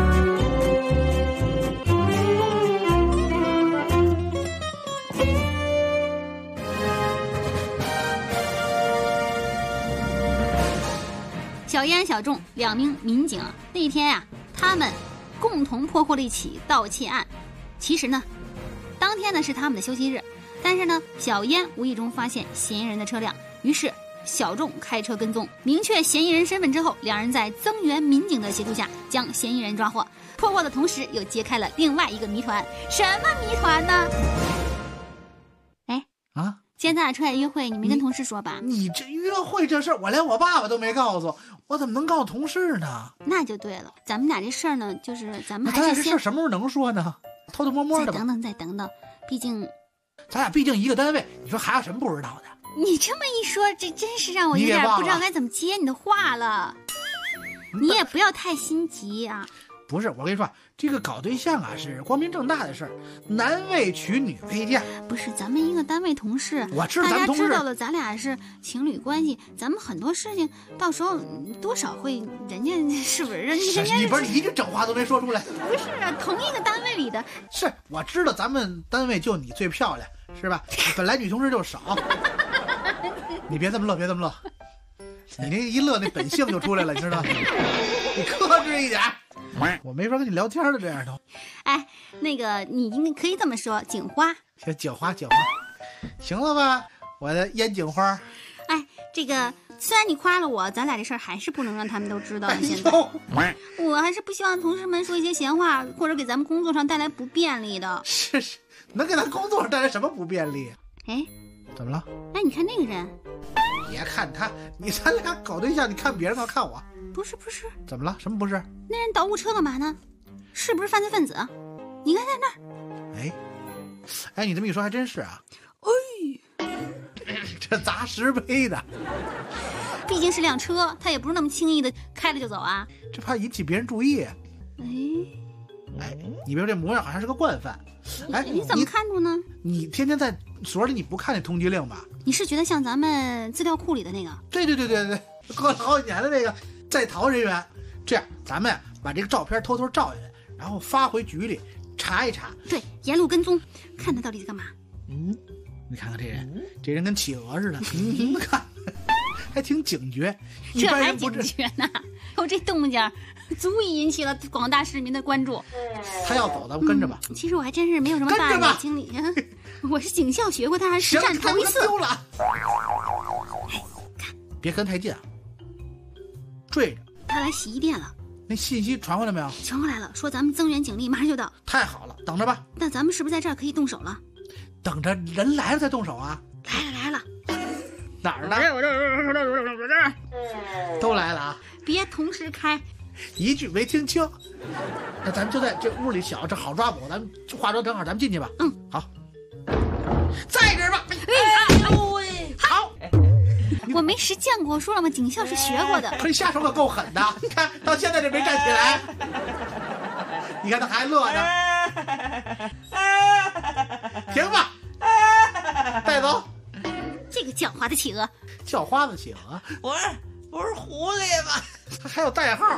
小燕、小仲2名民警那一天呀，他们共同破获了一起盗窃案。其实呢，当天呢是他们的休息日，但是呢，小燕无意中发现嫌疑人的车辆，于是小仲开车跟踪，明确嫌疑人身份之后，两人在增援民警的协助下将嫌疑人抓获。破获的同时，又揭开了另外一个谜团。什么谜团呢？哎啊！ 今天咱俩出来约会，你没跟同事说吧？ 你这约会这事儿，我连我爸爸都没告诉我，怎么能告诉同事呢？ 那就对了，咱们俩这事儿呢，就是咱们还是咱俩这事儿什么时候能说呢？偷偷摸摸的吧。 再等等，毕竟咱俩毕竟一个单位，你说还有什么不知道的？ 你这么一说，这真是让我有点不知道该怎么接你的话了。你也不要太心急啊。 不是，我跟你说，这个搞对象啊是光明正大的事儿，男为娶，女为嫁。 不是，咱们一个单位同事， 我知道咱们同事， 大家知道了咱俩是情侣关系，咱们很多事情到时候多少会，人家是不是？人家你不是一句整话都没说出来？ 不是啊，同一个单位里的。 是，我知道咱们单位就你最漂亮，是吧？本来女同事就少。你别这么乐，别这么乐，你那一乐那本性就出来了，你知道吗？你克制一点。我没法跟你聊天的这样的。 哎，那个你应该可以这么说，警花。 行，警花，行了吧？我的烟警花。 哎，这个虽然你夸了我，咱俩这事儿还是不能让他们都知道。现在，我还是不希望同事们说一些闲话，或者给咱们工作上带来不便利的。 是，能给咱工作上带来什么不便利？ 哎， 怎么了？ 哎，你看那个人。 别看他，咱俩搞对象，你看别人干嘛看我？ 不是， 怎么了？什么不是？ 那人捣鼓车干嘛呢？是不是犯罪分子？你看在那儿。 哎，你这么一说还真是啊。这砸石碑的。 毕竟是辆车，他也不是那么轻易的开了就走啊。 这怕引起别人注意。哎，你别说这模样好像是个惯犯。哎， 你怎么看出呢？ 你天天在所里，你不看那通缉令吧？ 你是觉得像咱们资料库里的那个？ 对，搁了好几年的那个在逃人员。这样，咱们把这个照片偷偷照下来，然后发回局里查一查。 对，沿路跟踪，看他到底在干嘛。 你看看这人，这人跟企鹅似的。你看，还挺警觉。 这还警觉呢？我这动静足以引起了广大市民的关注。 他要走，咱们跟着吧。 其实我还真是没有什么大眼经历。我是警校学过，他还实战头一次。 丢了。看，别跟太近啊，追着。 他来洗衣店了。 那信息传回来没有？ 传回来了，说咱们增援警力马上就到。 太好了，等着吧。 那咱们是不是在这儿可以动手了？ 等着人来了再动手啊。 来了。 哪儿呢？ 我这儿。 都来了啊！ 别同时开。 一句没听清。那咱们就在这屋里小，这好抓捕。咱们化妆整好，咱们进去吧。好。在这儿吧。好。 我没实践过，说了吗？警校是学过的。 可你下手可够狠的，你看到现在这没站起来。你看他还乐呢。停吧，带走。 这个狡猾的企鹅。 叫花子企鹅？ 不是狐狸吗？ 他还有代号。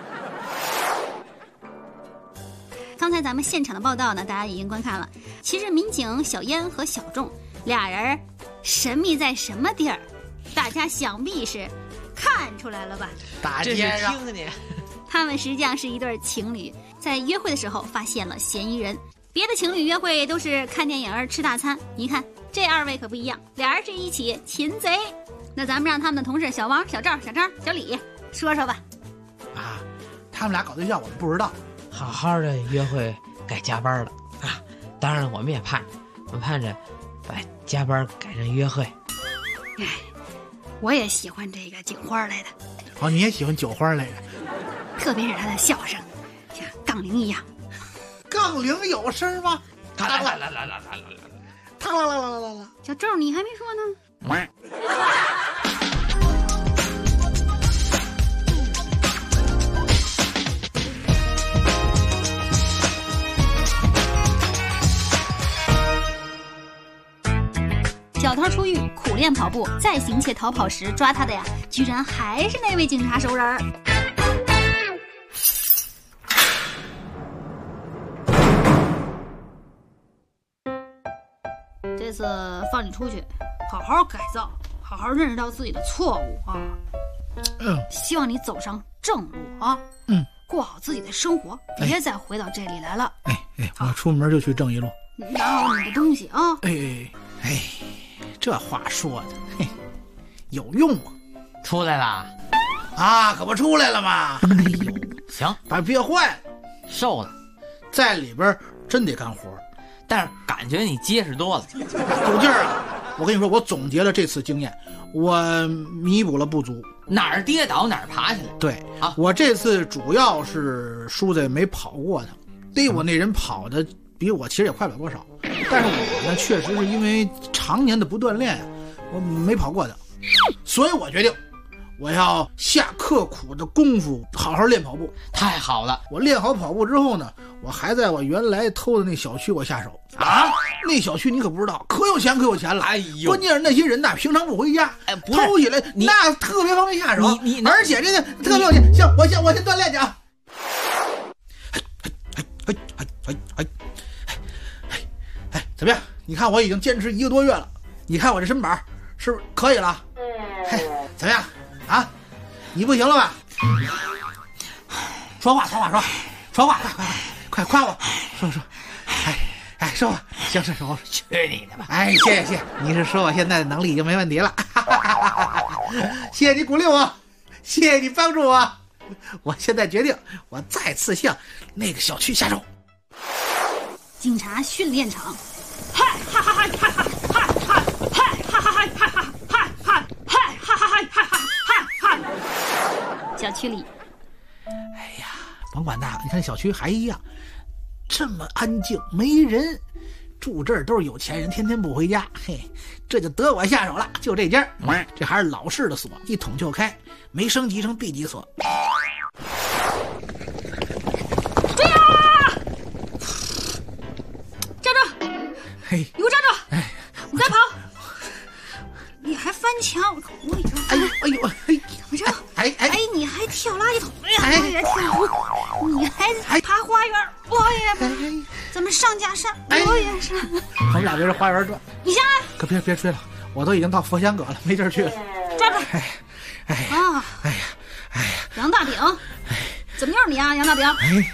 刚才咱们现场的报道呢，大家已经观看了。其实民警小燕和小仲俩人神秘在什么地儿？大家想必是看出来了吧？ 大街上， 他们实际上是一对情侣，在约会的时候发现了嫌疑人。别的情侣约会都是看电影、吃大餐，你看这二位可不一样，俩人是一起擒贼。那咱们让他们的同事小王、小赵、小张、小李说说吧。 啊，他们俩搞对象我们不知道。 好好的约会改加班了啊！当然我们也盼着把加班改成约会。 哎，我也喜欢这个警花来的。 哦，你也喜欢酒花来的？ 特别是他的笑声，像杠铃一样。 杠铃有声吗？ 汤啦啦啦啦啦啦，汤啦啦啦啦啦。 小周，你还没说呢。小偷出狱，苦练跑步，在行窃逃跑时抓他的呀，居然还是那位警察熟人。这次放你出去，好好改造，好好认识到自己的错误啊！希望你走上正路啊！过好自己的生活，别再回到这里来了。 我出门就去正义路， 拿好你的东西啊！ 这话说的，嘿，有用吗？ 出来啦！ 啊，可不出来了吗？ 行， 把憋坏了， 瘦了， 在里边真得干活， 但是感觉你结实多了， 有劲儿啊！我跟你说，我总结了这次经验，我弥补了不足， 哪儿跌倒哪儿爬起来。 对啊，我这次主要是输在没跑过他，对我那人跑的比我其实也快不了多少，但是我呢确实是因为常年的不锻炼，我没跑过他，所以我决定我要下刻苦的功夫好好练跑步。 太好了！ 我练好跑步之后呢，我还在我原来偷的那小区我下手啊！那小区你可不知道，可有钱可有钱了。哎呦，关键是那些人呐，平常不回家，偷起来那特别方便下手。你而且这个特别有钱。行，我先锻炼去啊！怎么样？你看我已经坚持1个多月了，你看我这身板是不是可以了？怎么样啊？你不行了吧？说话，快夸我，说，说吧，行，说， 去你的吧！ 谢谢，你是说我现在的能力已经没问题了，谢谢你鼓励我，谢谢你帮助我，我现在决定，我再次向那个小区下手。 警察训练场。小区里， 甭管那个，你看小区还一样，这么安静，没人，住这儿都是有钱人，天天不回家，嘿，这就得我下手了，就这家，这还是老式的锁，一捅就开，没升级成 B 级锁。 追啊！站住！ 嘿， 你给我站住！你再跑！你还翻墙！我已经翻。怎么着？你还跳垃圾桶呀？我也跳。你还爬花园？我也爬。咱们上加上，我也是。 我们俩这是花园转。 你下来！ 可别追了，我都已经到佛香阁了，没地儿去了。 抓住！杨大饼，怎么又是你啊，杨大饼？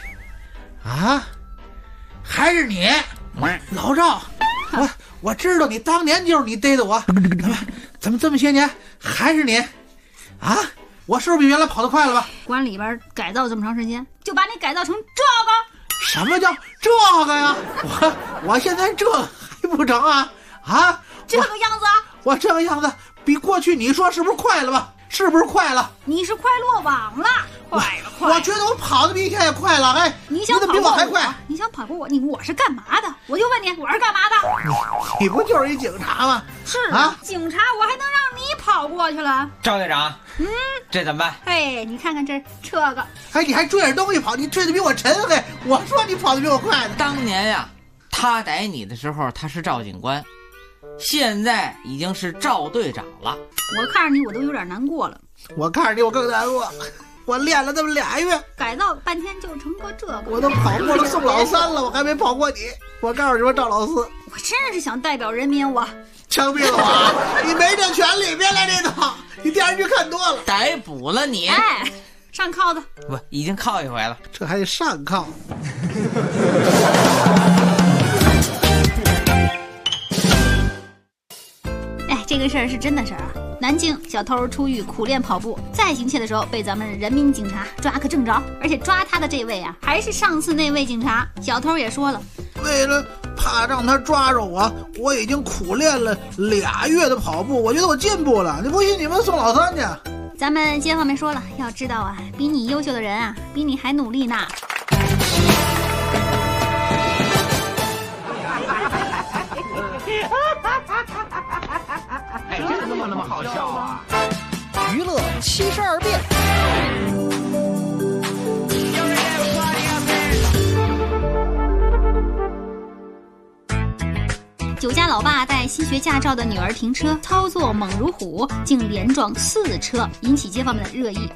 还是你，老赵。我知道你当年就是你逮的我，怎么这么些年还是你啊？我是不是比原来跑得快了吧？ 关里边改造这么长时间，就把你改造成这个？ 什么叫这个呀？我现在这还不成啊？ 这个样子啊？ 我这个样子比过去你说是不是快了吧？是不是快了？ 你是快落网了，快了！ 我觉得我跑得比以前也快了。 你想跑过我还快？ 你想跑过我？我是干嘛的？我就问你，我是干嘛的？ 你不就是一警察吗？ 是啊，警察，我还能让你跑过去了？ 赵队长，这怎么办？ 你看看这个， 你还追着东西跑，你追得比我沉。我说你跑得比我快呢。 当年呀，他逮你的时候他是赵警官，现在已经是赵队长了。 我看着你，我都有点难过了。 我看着你，我更难过。我练了这么2月， 改造半天就成个这个。 我都跑过了宋老三了，我还没跑过你。我告诉你说，赵老四， 我真是想代表人民，我枪毙了我！你没这权利，别来这套。你电视剧看多了， 逮捕了你。 上铐子。 不，已经铐一回了， 这还得上铐。 这个事儿是真的事儿啊！南京小偷出狱苦练跑步，在行窃的时候被咱们人民警察抓个正着，而且抓他的这位啊，还是上次那位警察。小偷也说了， 为了怕让他抓着我已经苦练了2月的跑步，我觉得我进步了。你不信你们宋老三去。 咱们街坊们说了，要知道啊，比你优秀的人啊，比你还努力呢。 有那么好笑啊？ 娱乐72变。 酒家老爸带新学驾照的女儿停车，操作猛如虎，竟连撞4车，引起街坊们的热议。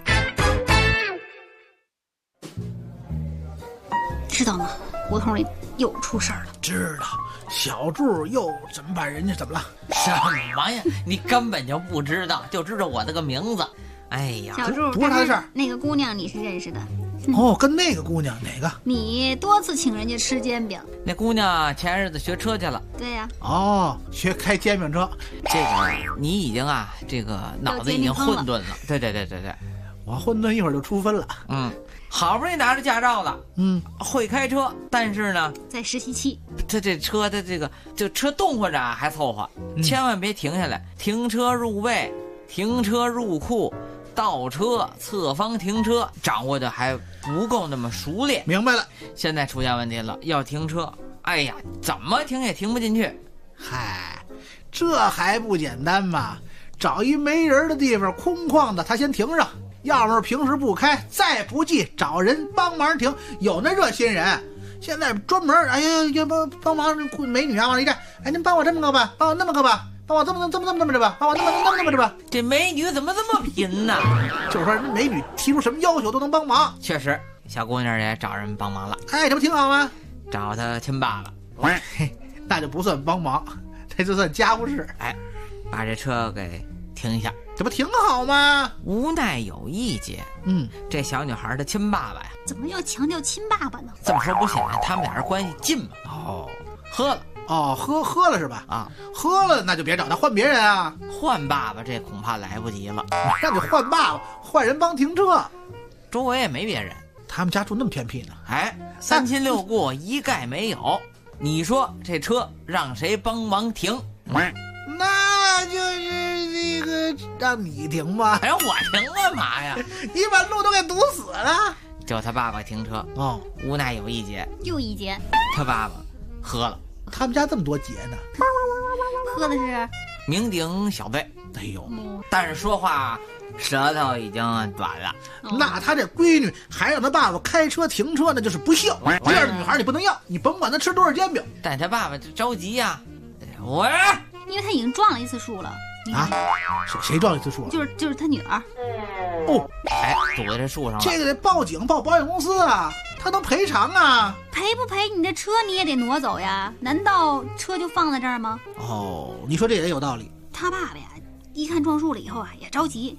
知道吗？胡同里又出事儿了。 知道，小柱又怎么把人家怎么了？ 什么呀？你根本就不知道，就知道我的个名字。哎呀， 小柱， 不是他的事儿。 那个姑娘你是认识的？ 哦，跟那个姑娘哪个？ 你多次请人家吃煎饼。 那姑娘前日子学车去了。 对呀。 哦，学开煎饼车。 这个你已经啊，这个脑子已经混沌了。对， 我混沌一会儿就出分了。 好不容易拿着驾照了，会开车，但是呢， 在实习期， 这车的这车动活着还凑合，千万别停下来，停车入位，停车入库。倒车、侧方停车掌握的还不够那么熟练。 明白了， 现在出现问题了，要停车，哎呀，怎么停也停不进去。 嗨，这还不简单吗？找一没人的地方，空旷的，他先停上。要么平时不开，再不济找人帮忙停。有那热心人，现在专门哎呀要帮忙美女啊往里站，哎您帮我这么个吧，帮我那么个吧。帮我这么着吧，帮我那么着吧。 这美女怎么这么贫呢？ 就是说美女提出什么要求都能帮忙。 确实，小姑娘也找人帮忙了。 哎，这不挺好吗？ 找她亲爸爸。 那就不算帮忙，这就算家务事。 哎，把这车给停一下， 这不挺好吗？ 无奈有一节。这小女孩的亲爸爸呀， 怎么要强调亲爸爸呢？ 这么说不显然他们俩人关系近吗？哦，喝了。 哦，喝了是吧？啊，喝了那就别找他，换别人啊。 换爸爸这恐怕来不及了。 让你换爸爸，换人帮停车， 周围也没别人。 他们家住那么偏僻呢？ 哎，3亲6故一概没有。你说这车让谁帮忙停？ 那就是这个让你停吧。 让我停干嘛呀？ 你把路都给堵死了。 就他爸爸停车。哦，无奈有一节。 又一节。 他爸爸喝了。 他们家这么多节呢， 喝的是酩酊小醉。 哎呦， 但是说话舌头已经短了。 那他这闺女还让他爸爸开车停车呢，就是不孝。这样的女孩你不能要，你甭管他吃多少煎饼。 但他爸爸就着急呀， 因为他已经撞了1次树了。 啊？谁撞1次树了？ 就是他女儿。 哦， 哎，堵在这树上了。 这个得报警报保险公司啊。他能赔偿啊？ 赔不赔？你这车你也得挪走呀？难道车就放在这儿吗？ 哦，你说这也有道理。 他爸爸呀，一看撞树了以后啊，也着急。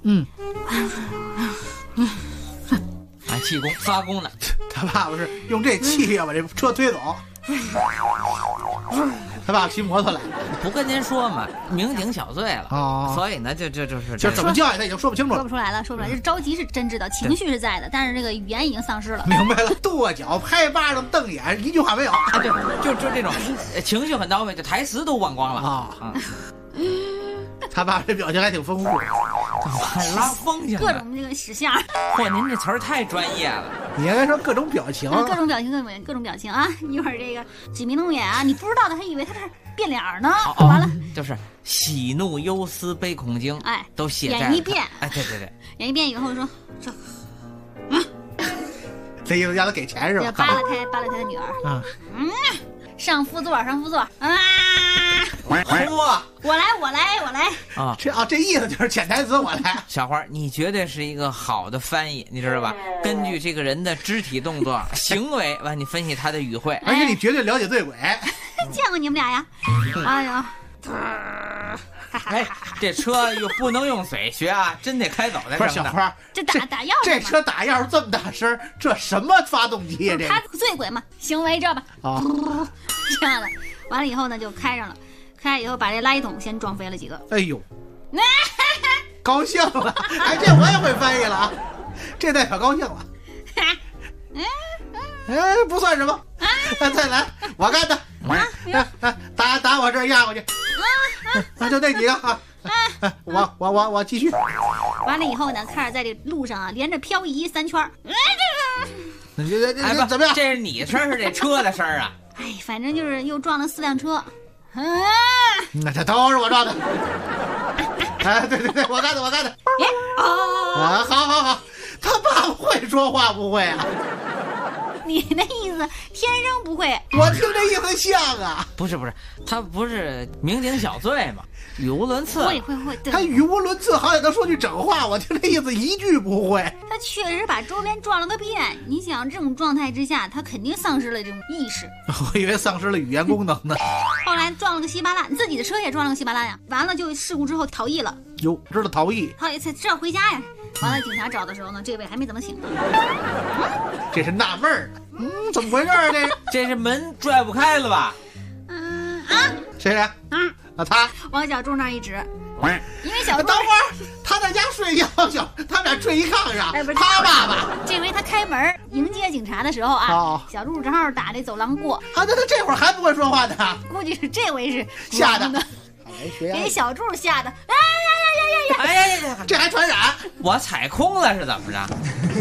气功发功了。 他爸爸是用这气要把这车推走。他爸爸骑摩托来， 不跟您说嘛，酩酊小醉了，所以呢，就是怎么教育他已经说不清楚了， 说不出来了。这着急是真知道，情绪是在的，但是这个语言已经丧失了。 明白了，跺脚、拍巴掌、瞪眼，一句话没有。 啊，对，就这种情绪很到位，这台词都忘光了啊。 他爸这表情还挺丰富， 拉风去， 各种这个使相。 嚯，您这词儿太专业了。 你应该说各种表情， 各种表情啊！一会儿这个指名弄眼啊，你不知道的还以为他是变脸呢。完了， 就是喜怒忧思悲恐惊， 哎， 都写在演一遍。 哎，对， 演一遍以后说这， 这意思让他给钱是吧？ 扒拉开他的女儿。上副座啊！我来啊！ 这意思就是潜台词我来。 小花，你绝对是一个好的翻译，你知道吧？根据这个人的肢体动作、行为，完你分析他的语汇， 而且你绝对了解醉鬼。 见过你们俩呀？哎呀！ 哎，这车又不能用嘴学啊，真得开走再。 不是小花， 这打钥匙， 这车打钥匙这么大声，这什么发动机呀？这他醉鬼嘛，行为这吧。这样的，完了以后呢，就开上了，开以后把这垃圾桶先撞飞了几个。 哎呦，高兴了！哎，这我也会翻译了啊，这代表高兴了。哎，不算什么，再来，我干的。打我这儿压过去。那就那几个啊。我继续。 完了以后呢，开始在这路上啊，连着漂移3圈。 怎么样？ 这是你声是这车的声啊？ 哎，反正就是又撞了4辆车。 那这都是我撞的。 哎，对，我干的。啊，好，他爸会说话不会啊？ 你那意思天生不会？ 我听这意思像啊。 不是，他不是酩酊小醉吗？语无伦次。 会。 他语无伦次，好歹能说句整话，我听这意思一句不会。 他确实把周边转了个遍。你想这种状态之下，他肯定丧失了这种意识。 我以为丧失了语言功能呢。 后来撞了个稀巴烂，自己的车也撞了个稀巴烂呀。完了就事故之后逃逸了。 哟，知道逃逸？ 他知道回家呀。完了，警察找的时候呢，这位还没怎么醒呢。 这是纳闷儿呢。怎么回事啊？ 这是门拽不开了吧？ 谁呀？他往小柱那儿一指。因为小柱等会儿他在家睡觉，他们俩睡一炕上。 不是他爸爸。 这回他开门迎接警察的时候啊，小柱正好打这走廊过。 那他这会儿还不会说话呢？ 估计是这回是吓的， 给小柱吓的。 哎呀， 这还传染？ 我踩空了是怎么着？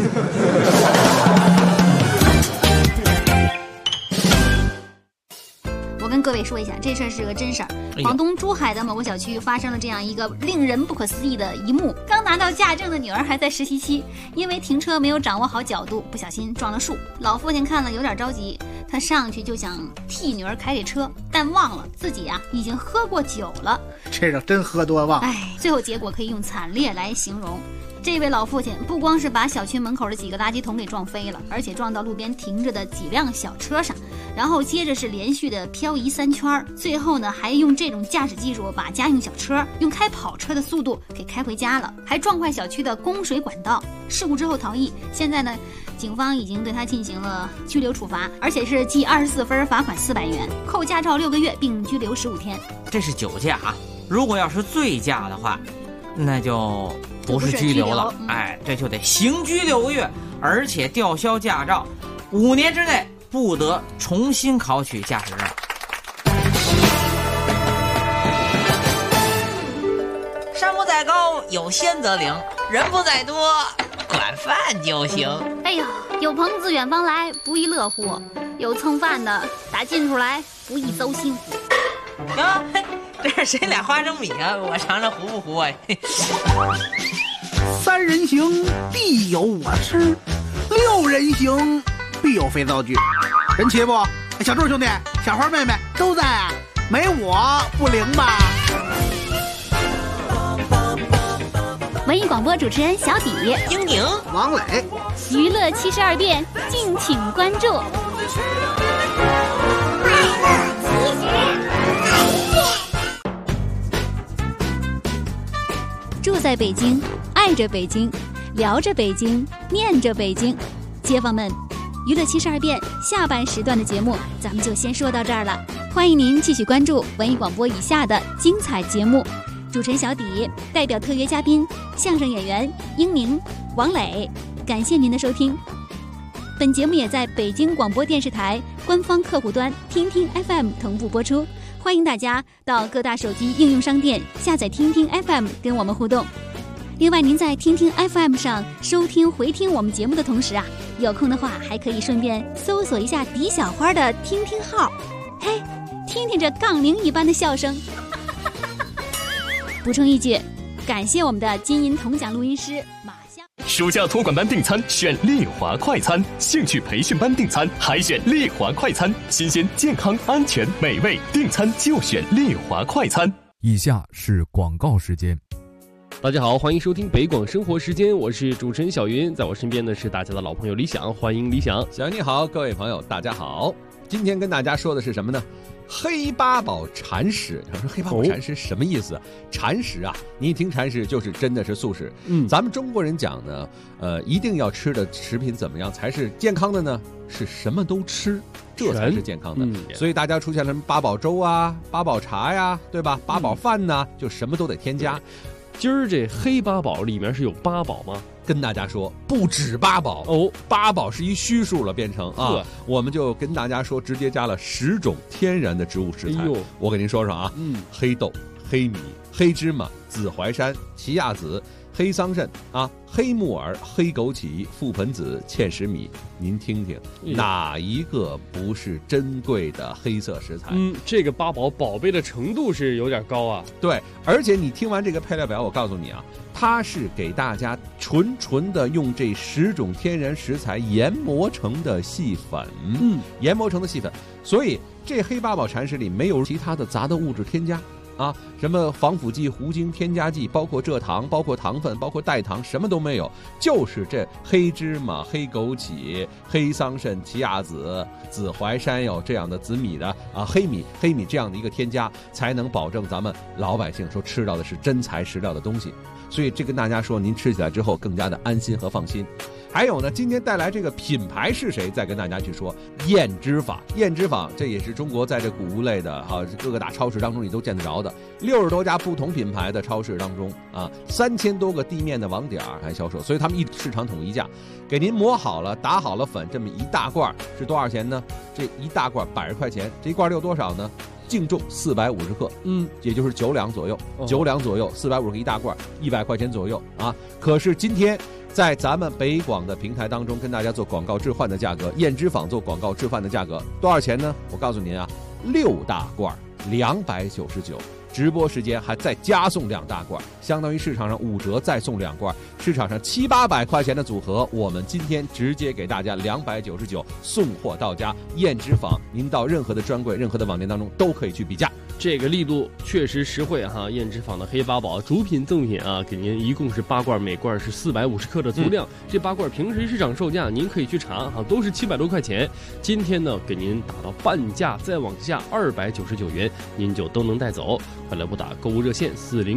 我跟各位说一下，这事儿是个真事儿。广东珠海的某个小区发生了这样一个令人不可思议的一幕：刚拿到驾证的女儿还在实习期，因为停车没有掌握好角度，不小心撞了树。老父亲看了有点着急，他上去就想替女儿开这车，但忘了自己已经喝过酒了。 这个真喝多忘。 最后结果可以用惨烈来形容。这位老父亲不光是把小区门口的几个垃圾桶给撞飞了，而且撞到路边停着的几辆小车上，然后接着是连续的漂移3圈，最后呢还用这种驾驶技术把家用小车用开跑车的速度给开回家了，还撞坏小区的供水管道。事故之后逃逸，现在呢警方已经对他进行了拘留处罚，而且是记24分，罚款400元，扣驾照6个月，并拘留15天。 这是酒驾啊，如果要是醉驾的话，那就不是拘留了，这就得刑拘6个月，而且吊销驾照，5年之内不得重新考取驾驶证。山不在高，有仙则灵；人不在多，管饭就行。 哎呦，有朋自远方来，不亦乐乎；有蹭饭的打近处来，不亦糟心乎。 啊，这是谁俩花生米啊？我尝尝糊不糊啊 ？3人行必有我师，6人行必有肥皂剧。人齐不？小柱兄弟、小花妹妹都在啊，没我不灵吧？ 文艺广播主持人小底、 英宁、 王磊， 娱乐72变，敬请关注。住在北京，爱着北京，聊着北京，念着北京。街坊们，娱乐72变下半时段的节目咱们就先说到这儿了，欢迎您继续关注文艺广播以下的精彩节目。主持人小底代表特约嘉宾相声演员英宁、王磊，感谢您的收听。本节目也在北京广播电视台官方客户端听听 FM 同步播出，欢迎大家到各大手机应用商店下载听听 FM 跟我们互动。另外，您在听听 FM 上收听回听我们节目的同时有空的话还可以顺便搜索一下狄小花的听听号，嘿，听听这杠铃一般的笑声。补充一句，感谢我们的金银铜奖录音师马香。 暑假托管班订餐选丽华快餐，兴趣培训班订餐还选丽华快餐，新鲜、健康、安全、美味，订餐就选丽华快餐。 以下是广告时间。 大家好，欢迎收听北广生活时间，我是主持人小云，在我身边的是大家的老朋友李想，欢迎李想。 小云你好，各位朋友大家好。今天跟大家说的是什么呢？黑八宝禅食。他说黑八宝禅食什么意思？禅食啊，你一听禅食就是真的是素食。咱们中国人讲呢，一定要吃的食品怎么样才是健康的呢？是什么都吃，这才是健康的。所以大家出现了什么八宝粥啊、八宝茶呀，对吧？八宝饭呐，就什么都得添加。 今儿这黑八宝里面是有八宝吗？ 跟大家说不止八宝哦，八宝是一虚数了，变成啊，我们就跟大家说直接加了10种天然的植物食材。我给您说说啊，黑豆、黑米、黑芝麻、紫淮山、奇亚籽、 黑桑葚啊，黑木耳、黑枸杞、覆盆子、芡实米，您听听哪一个不是珍贵的黑色食材？ 这个八宝宝贝的程度是有点高啊。 对，而且你听完这个配料表，我告诉你啊，它是给大家纯的用这10种天然食材研磨成的细粉，研磨成的细粉，所以这黑八宝禅石里没有其他的杂的物质添加。啊，什么防腐剂、糊精、添加剂，包括蔗糖、包括糖分、包括代糖，什么都没有，就是这黑芝麻、黑枸杞、黑桑葚、奇亚籽、紫淮山药这样的紫米的啊，黑米这样的一个添加，才能保证咱们老百姓说吃到的是真材实料的东西。所以这跟大家说，您吃起来之后更加的安心和放心。还有呢，今天带来这个品牌是谁？再跟大家去说燕之坊。燕之坊这也是中国在这谷物类的各个大超市当中你都见得着的，60多家不同品牌的超市当中啊，3000多个地面的网点还销售，所以他们市场统一价，给您磨好了、打好了粉，这么一大罐是多少钱呢？这一大罐100块钱，这一罐有多少呢？净重450克，也就是9两左右，9两左右，450克一大罐，100块钱左右啊。可是今天在咱们北广的平台当中跟大家做广告置换的价格，燕之坊做广告置换的价格多少钱呢？我告诉您啊，6大罐299，直播时间还再加送2大罐，相当于市场上5折再送2罐，市场上700-800块钱的组合，我们今天直接给大家299送货到家。燕之坊，您到任何的专柜、任何的网店当中都可以去比价。 这个力度确实实惠哈！燕之坊的黑八宝主品赠品啊，给您一共是8罐，每罐是450克的足量。这8罐平时市场售价您可以去查哈，都是700多块钱。今天呢，给您打到半价，再往下299元，您就都能带走。快来拨打购物热线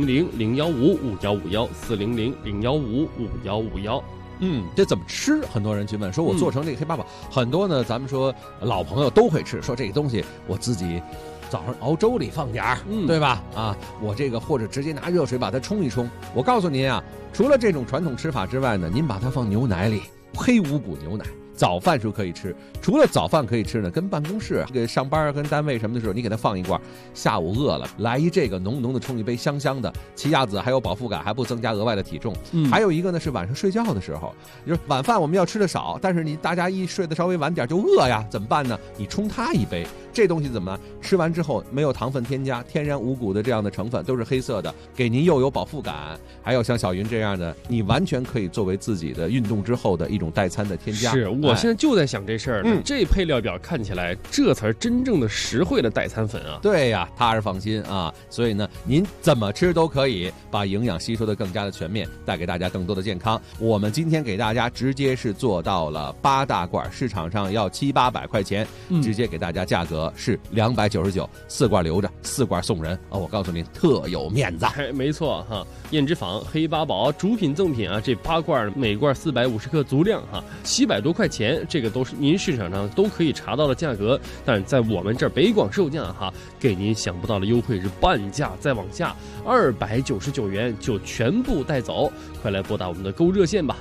400-015-5151，400-015-5151。 这怎么吃？很多人去问，说我做成这个黑八宝，很多呢，咱们说老朋友都会吃，说这个东西我自己早上熬粥里放点儿，对吧？啊，我这个或者直接拿热水把它冲一冲。我告诉您啊，除了这种传统吃法之外呢，您把它放牛奶里，黑五谷牛奶。早饭时候可以吃，除了早饭可以吃呢，跟办公室、跟上班、跟单位什么的时候，你给它放一罐。下午饿了，来一这个浓浓的冲一杯香香的，奇亚籽还有饱腹感，还不增加额外的体重。还有一个呢是晚上睡觉的时候，就是晚饭我们要吃的少，但是大家一睡得稍微晚点就饿呀，怎么办呢？你冲它一杯。这东西怎么吃完之后没有糖分添加，天然五谷的这样的成分，都是黑色的，给您又有饱腹感，还有像小云这样的，你完全可以作为自己的运动之后的一种代餐的添加。 是我现在就在想这事儿呢，这配料表看起来这才是真正的实惠的代餐粉啊。 对呀，踏实放心啊。所以呢，您怎么吃都可以，把营养吸收的更加的全面，带给大家更多的健康。我们今天给大家直接是做到了8大罐，市场上要700-800块钱，直接给大家价格是299，4罐留着，4罐送人啊！我告诉您，特有面子。 没错哈，燕之坊黑八宝主品赠品啊，这8罐每罐450克足量哈，700多块钱，这个都是您市场上都可以查到的价格，但是在我们这儿北广售价哈，给您想不到的优惠是半价，再往下299元就全部带走。快来拨打我们的购物热线吧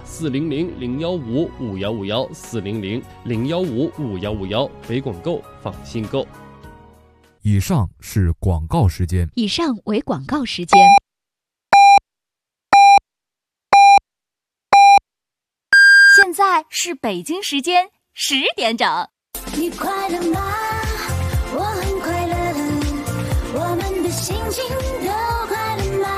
，400-015-5151，400-015-5151，北广购放心购。 以上是广告时间。 以上为广告时间。 现在是北京时间10点整。 你快乐吗？我很快乐，我们的心情都快乐吗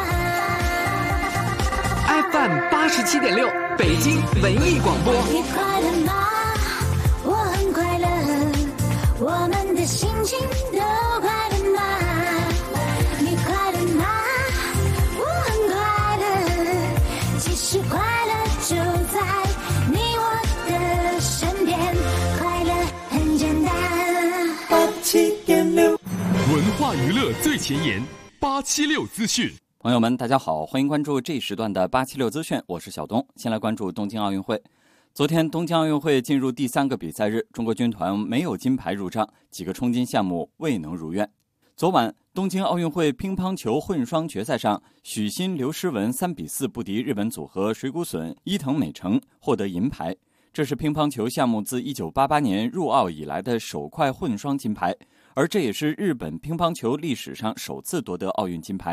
？FM 87.6，北京文艺广播。 你快乐吗？我很快乐，我们的心情都快乐吗？你快乐吗？我很快乐，其实快乐就在你我的身边，快乐很简单。87.6， 文化娱乐最前沿，876资讯。 朋友们，大家好，欢迎关注这一时段的876资讯，我是小东。先来关注东京奥运会。昨天，东京奥运会进入第3个比赛日，中国军团没有金牌入账，几个冲金项目未能如愿。昨晚，东京奥运会乒乓球混双决赛上，许昕、刘诗雯3比4不敌日本组合水谷隼、伊藤美诚，获得银牌。这是乒乓球项目自1988年入奥以来的首块混双金牌，而这也是日本乒乓球历史上首次夺得奥运金牌。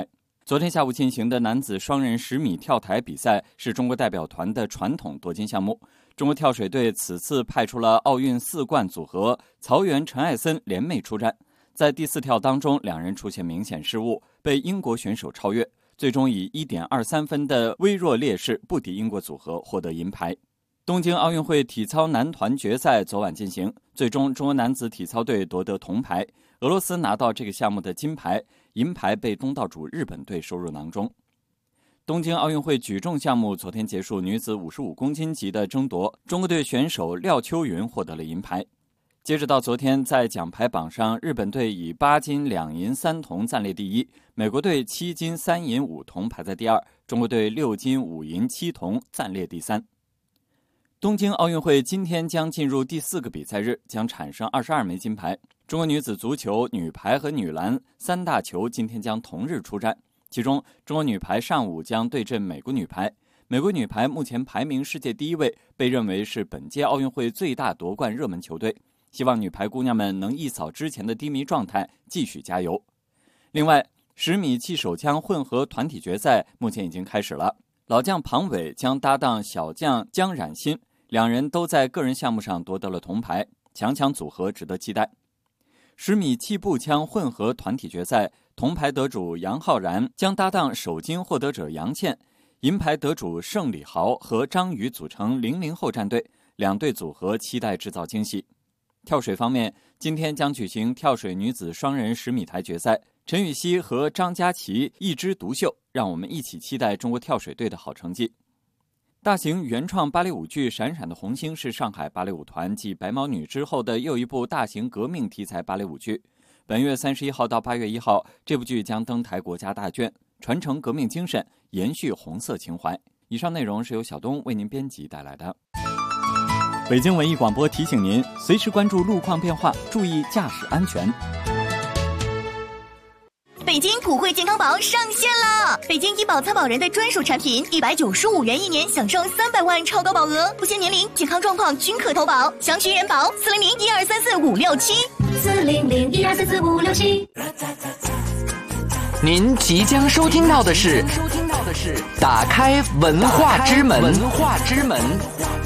昨天下午进行的男子双人10米跳台比赛是中国代表团的传统夺金项目。中国跳水队此次派出了奥运4冠组合曹原、陈艾森联袂出战。在第4跳当中，两人出现明显失误，被英国选手超越，最终以1.23分的微弱劣势不敌英国组合，获得银牌。东京奥运会体操男团决赛昨晚进行，最终中国男子体操队夺得铜牌，俄罗斯拿到这个项目的金牌，银牌被东道主日本队收入囊中。东京奥运会举重项目昨天结束，女子55公斤级的争夺，中国队选手廖秋云获得了银牌。截止到昨天，在奖牌榜上，日本队以8金2银3铜暂列第一，美国队7金3银5铜排在第二，中国队6金5银7铜暂列第三。东京奥运会今天将进入第4个比赛日，将产生22枚金牌。中国女子足球、女排和女篮3大球今天将同日出战，其中中国女排上午将对阵美国女排。美国女排目前排名世界第1位，被认为是本届奥运会最大夺冠热门球队。希望女排姑娘们能一扫之前的低迷状态，继续加油。另外，10米气手枪混合团体决赛目前已经开始了，老将庞伟将搭档小将姜冉馨，两人都在个人项目上夺得了铜牌，强强组合值得期待。10米气步枪混合团体决赛，铜牌得主杨浩然将搭档首金获得者杨倩，银牌得主盛礼豪和张宇组成00后战队，两队组合期待制造惊喜。跳水方面，今天将举行跳水女子双人10米台决赛，陈芋汐和张佳琪一枝独秀，让我们一起期待中国跳水队的好成绩。大型原创芭蕾舞剧《闪闪的红星》是上海芭蕾舞团继白毛女之后的又一部大型革命题材芭蕾舞剧。本月31号到8月1号，这部剧将登台国家大剧，传承革命精神，延续红色情怀。以上内容是由小东为您编辑带来的。北京文艺广播提醒您，随时关注路况变化，注意驾驶安全。 北京普惠健康宝上线了！北京医保参保人的专属产品，195元1年，享受300万超高保额，不限年龄、健康状况均可投保。详询人保400-1234-567，400-1234-567。 您即将收听到的是打开文化之门。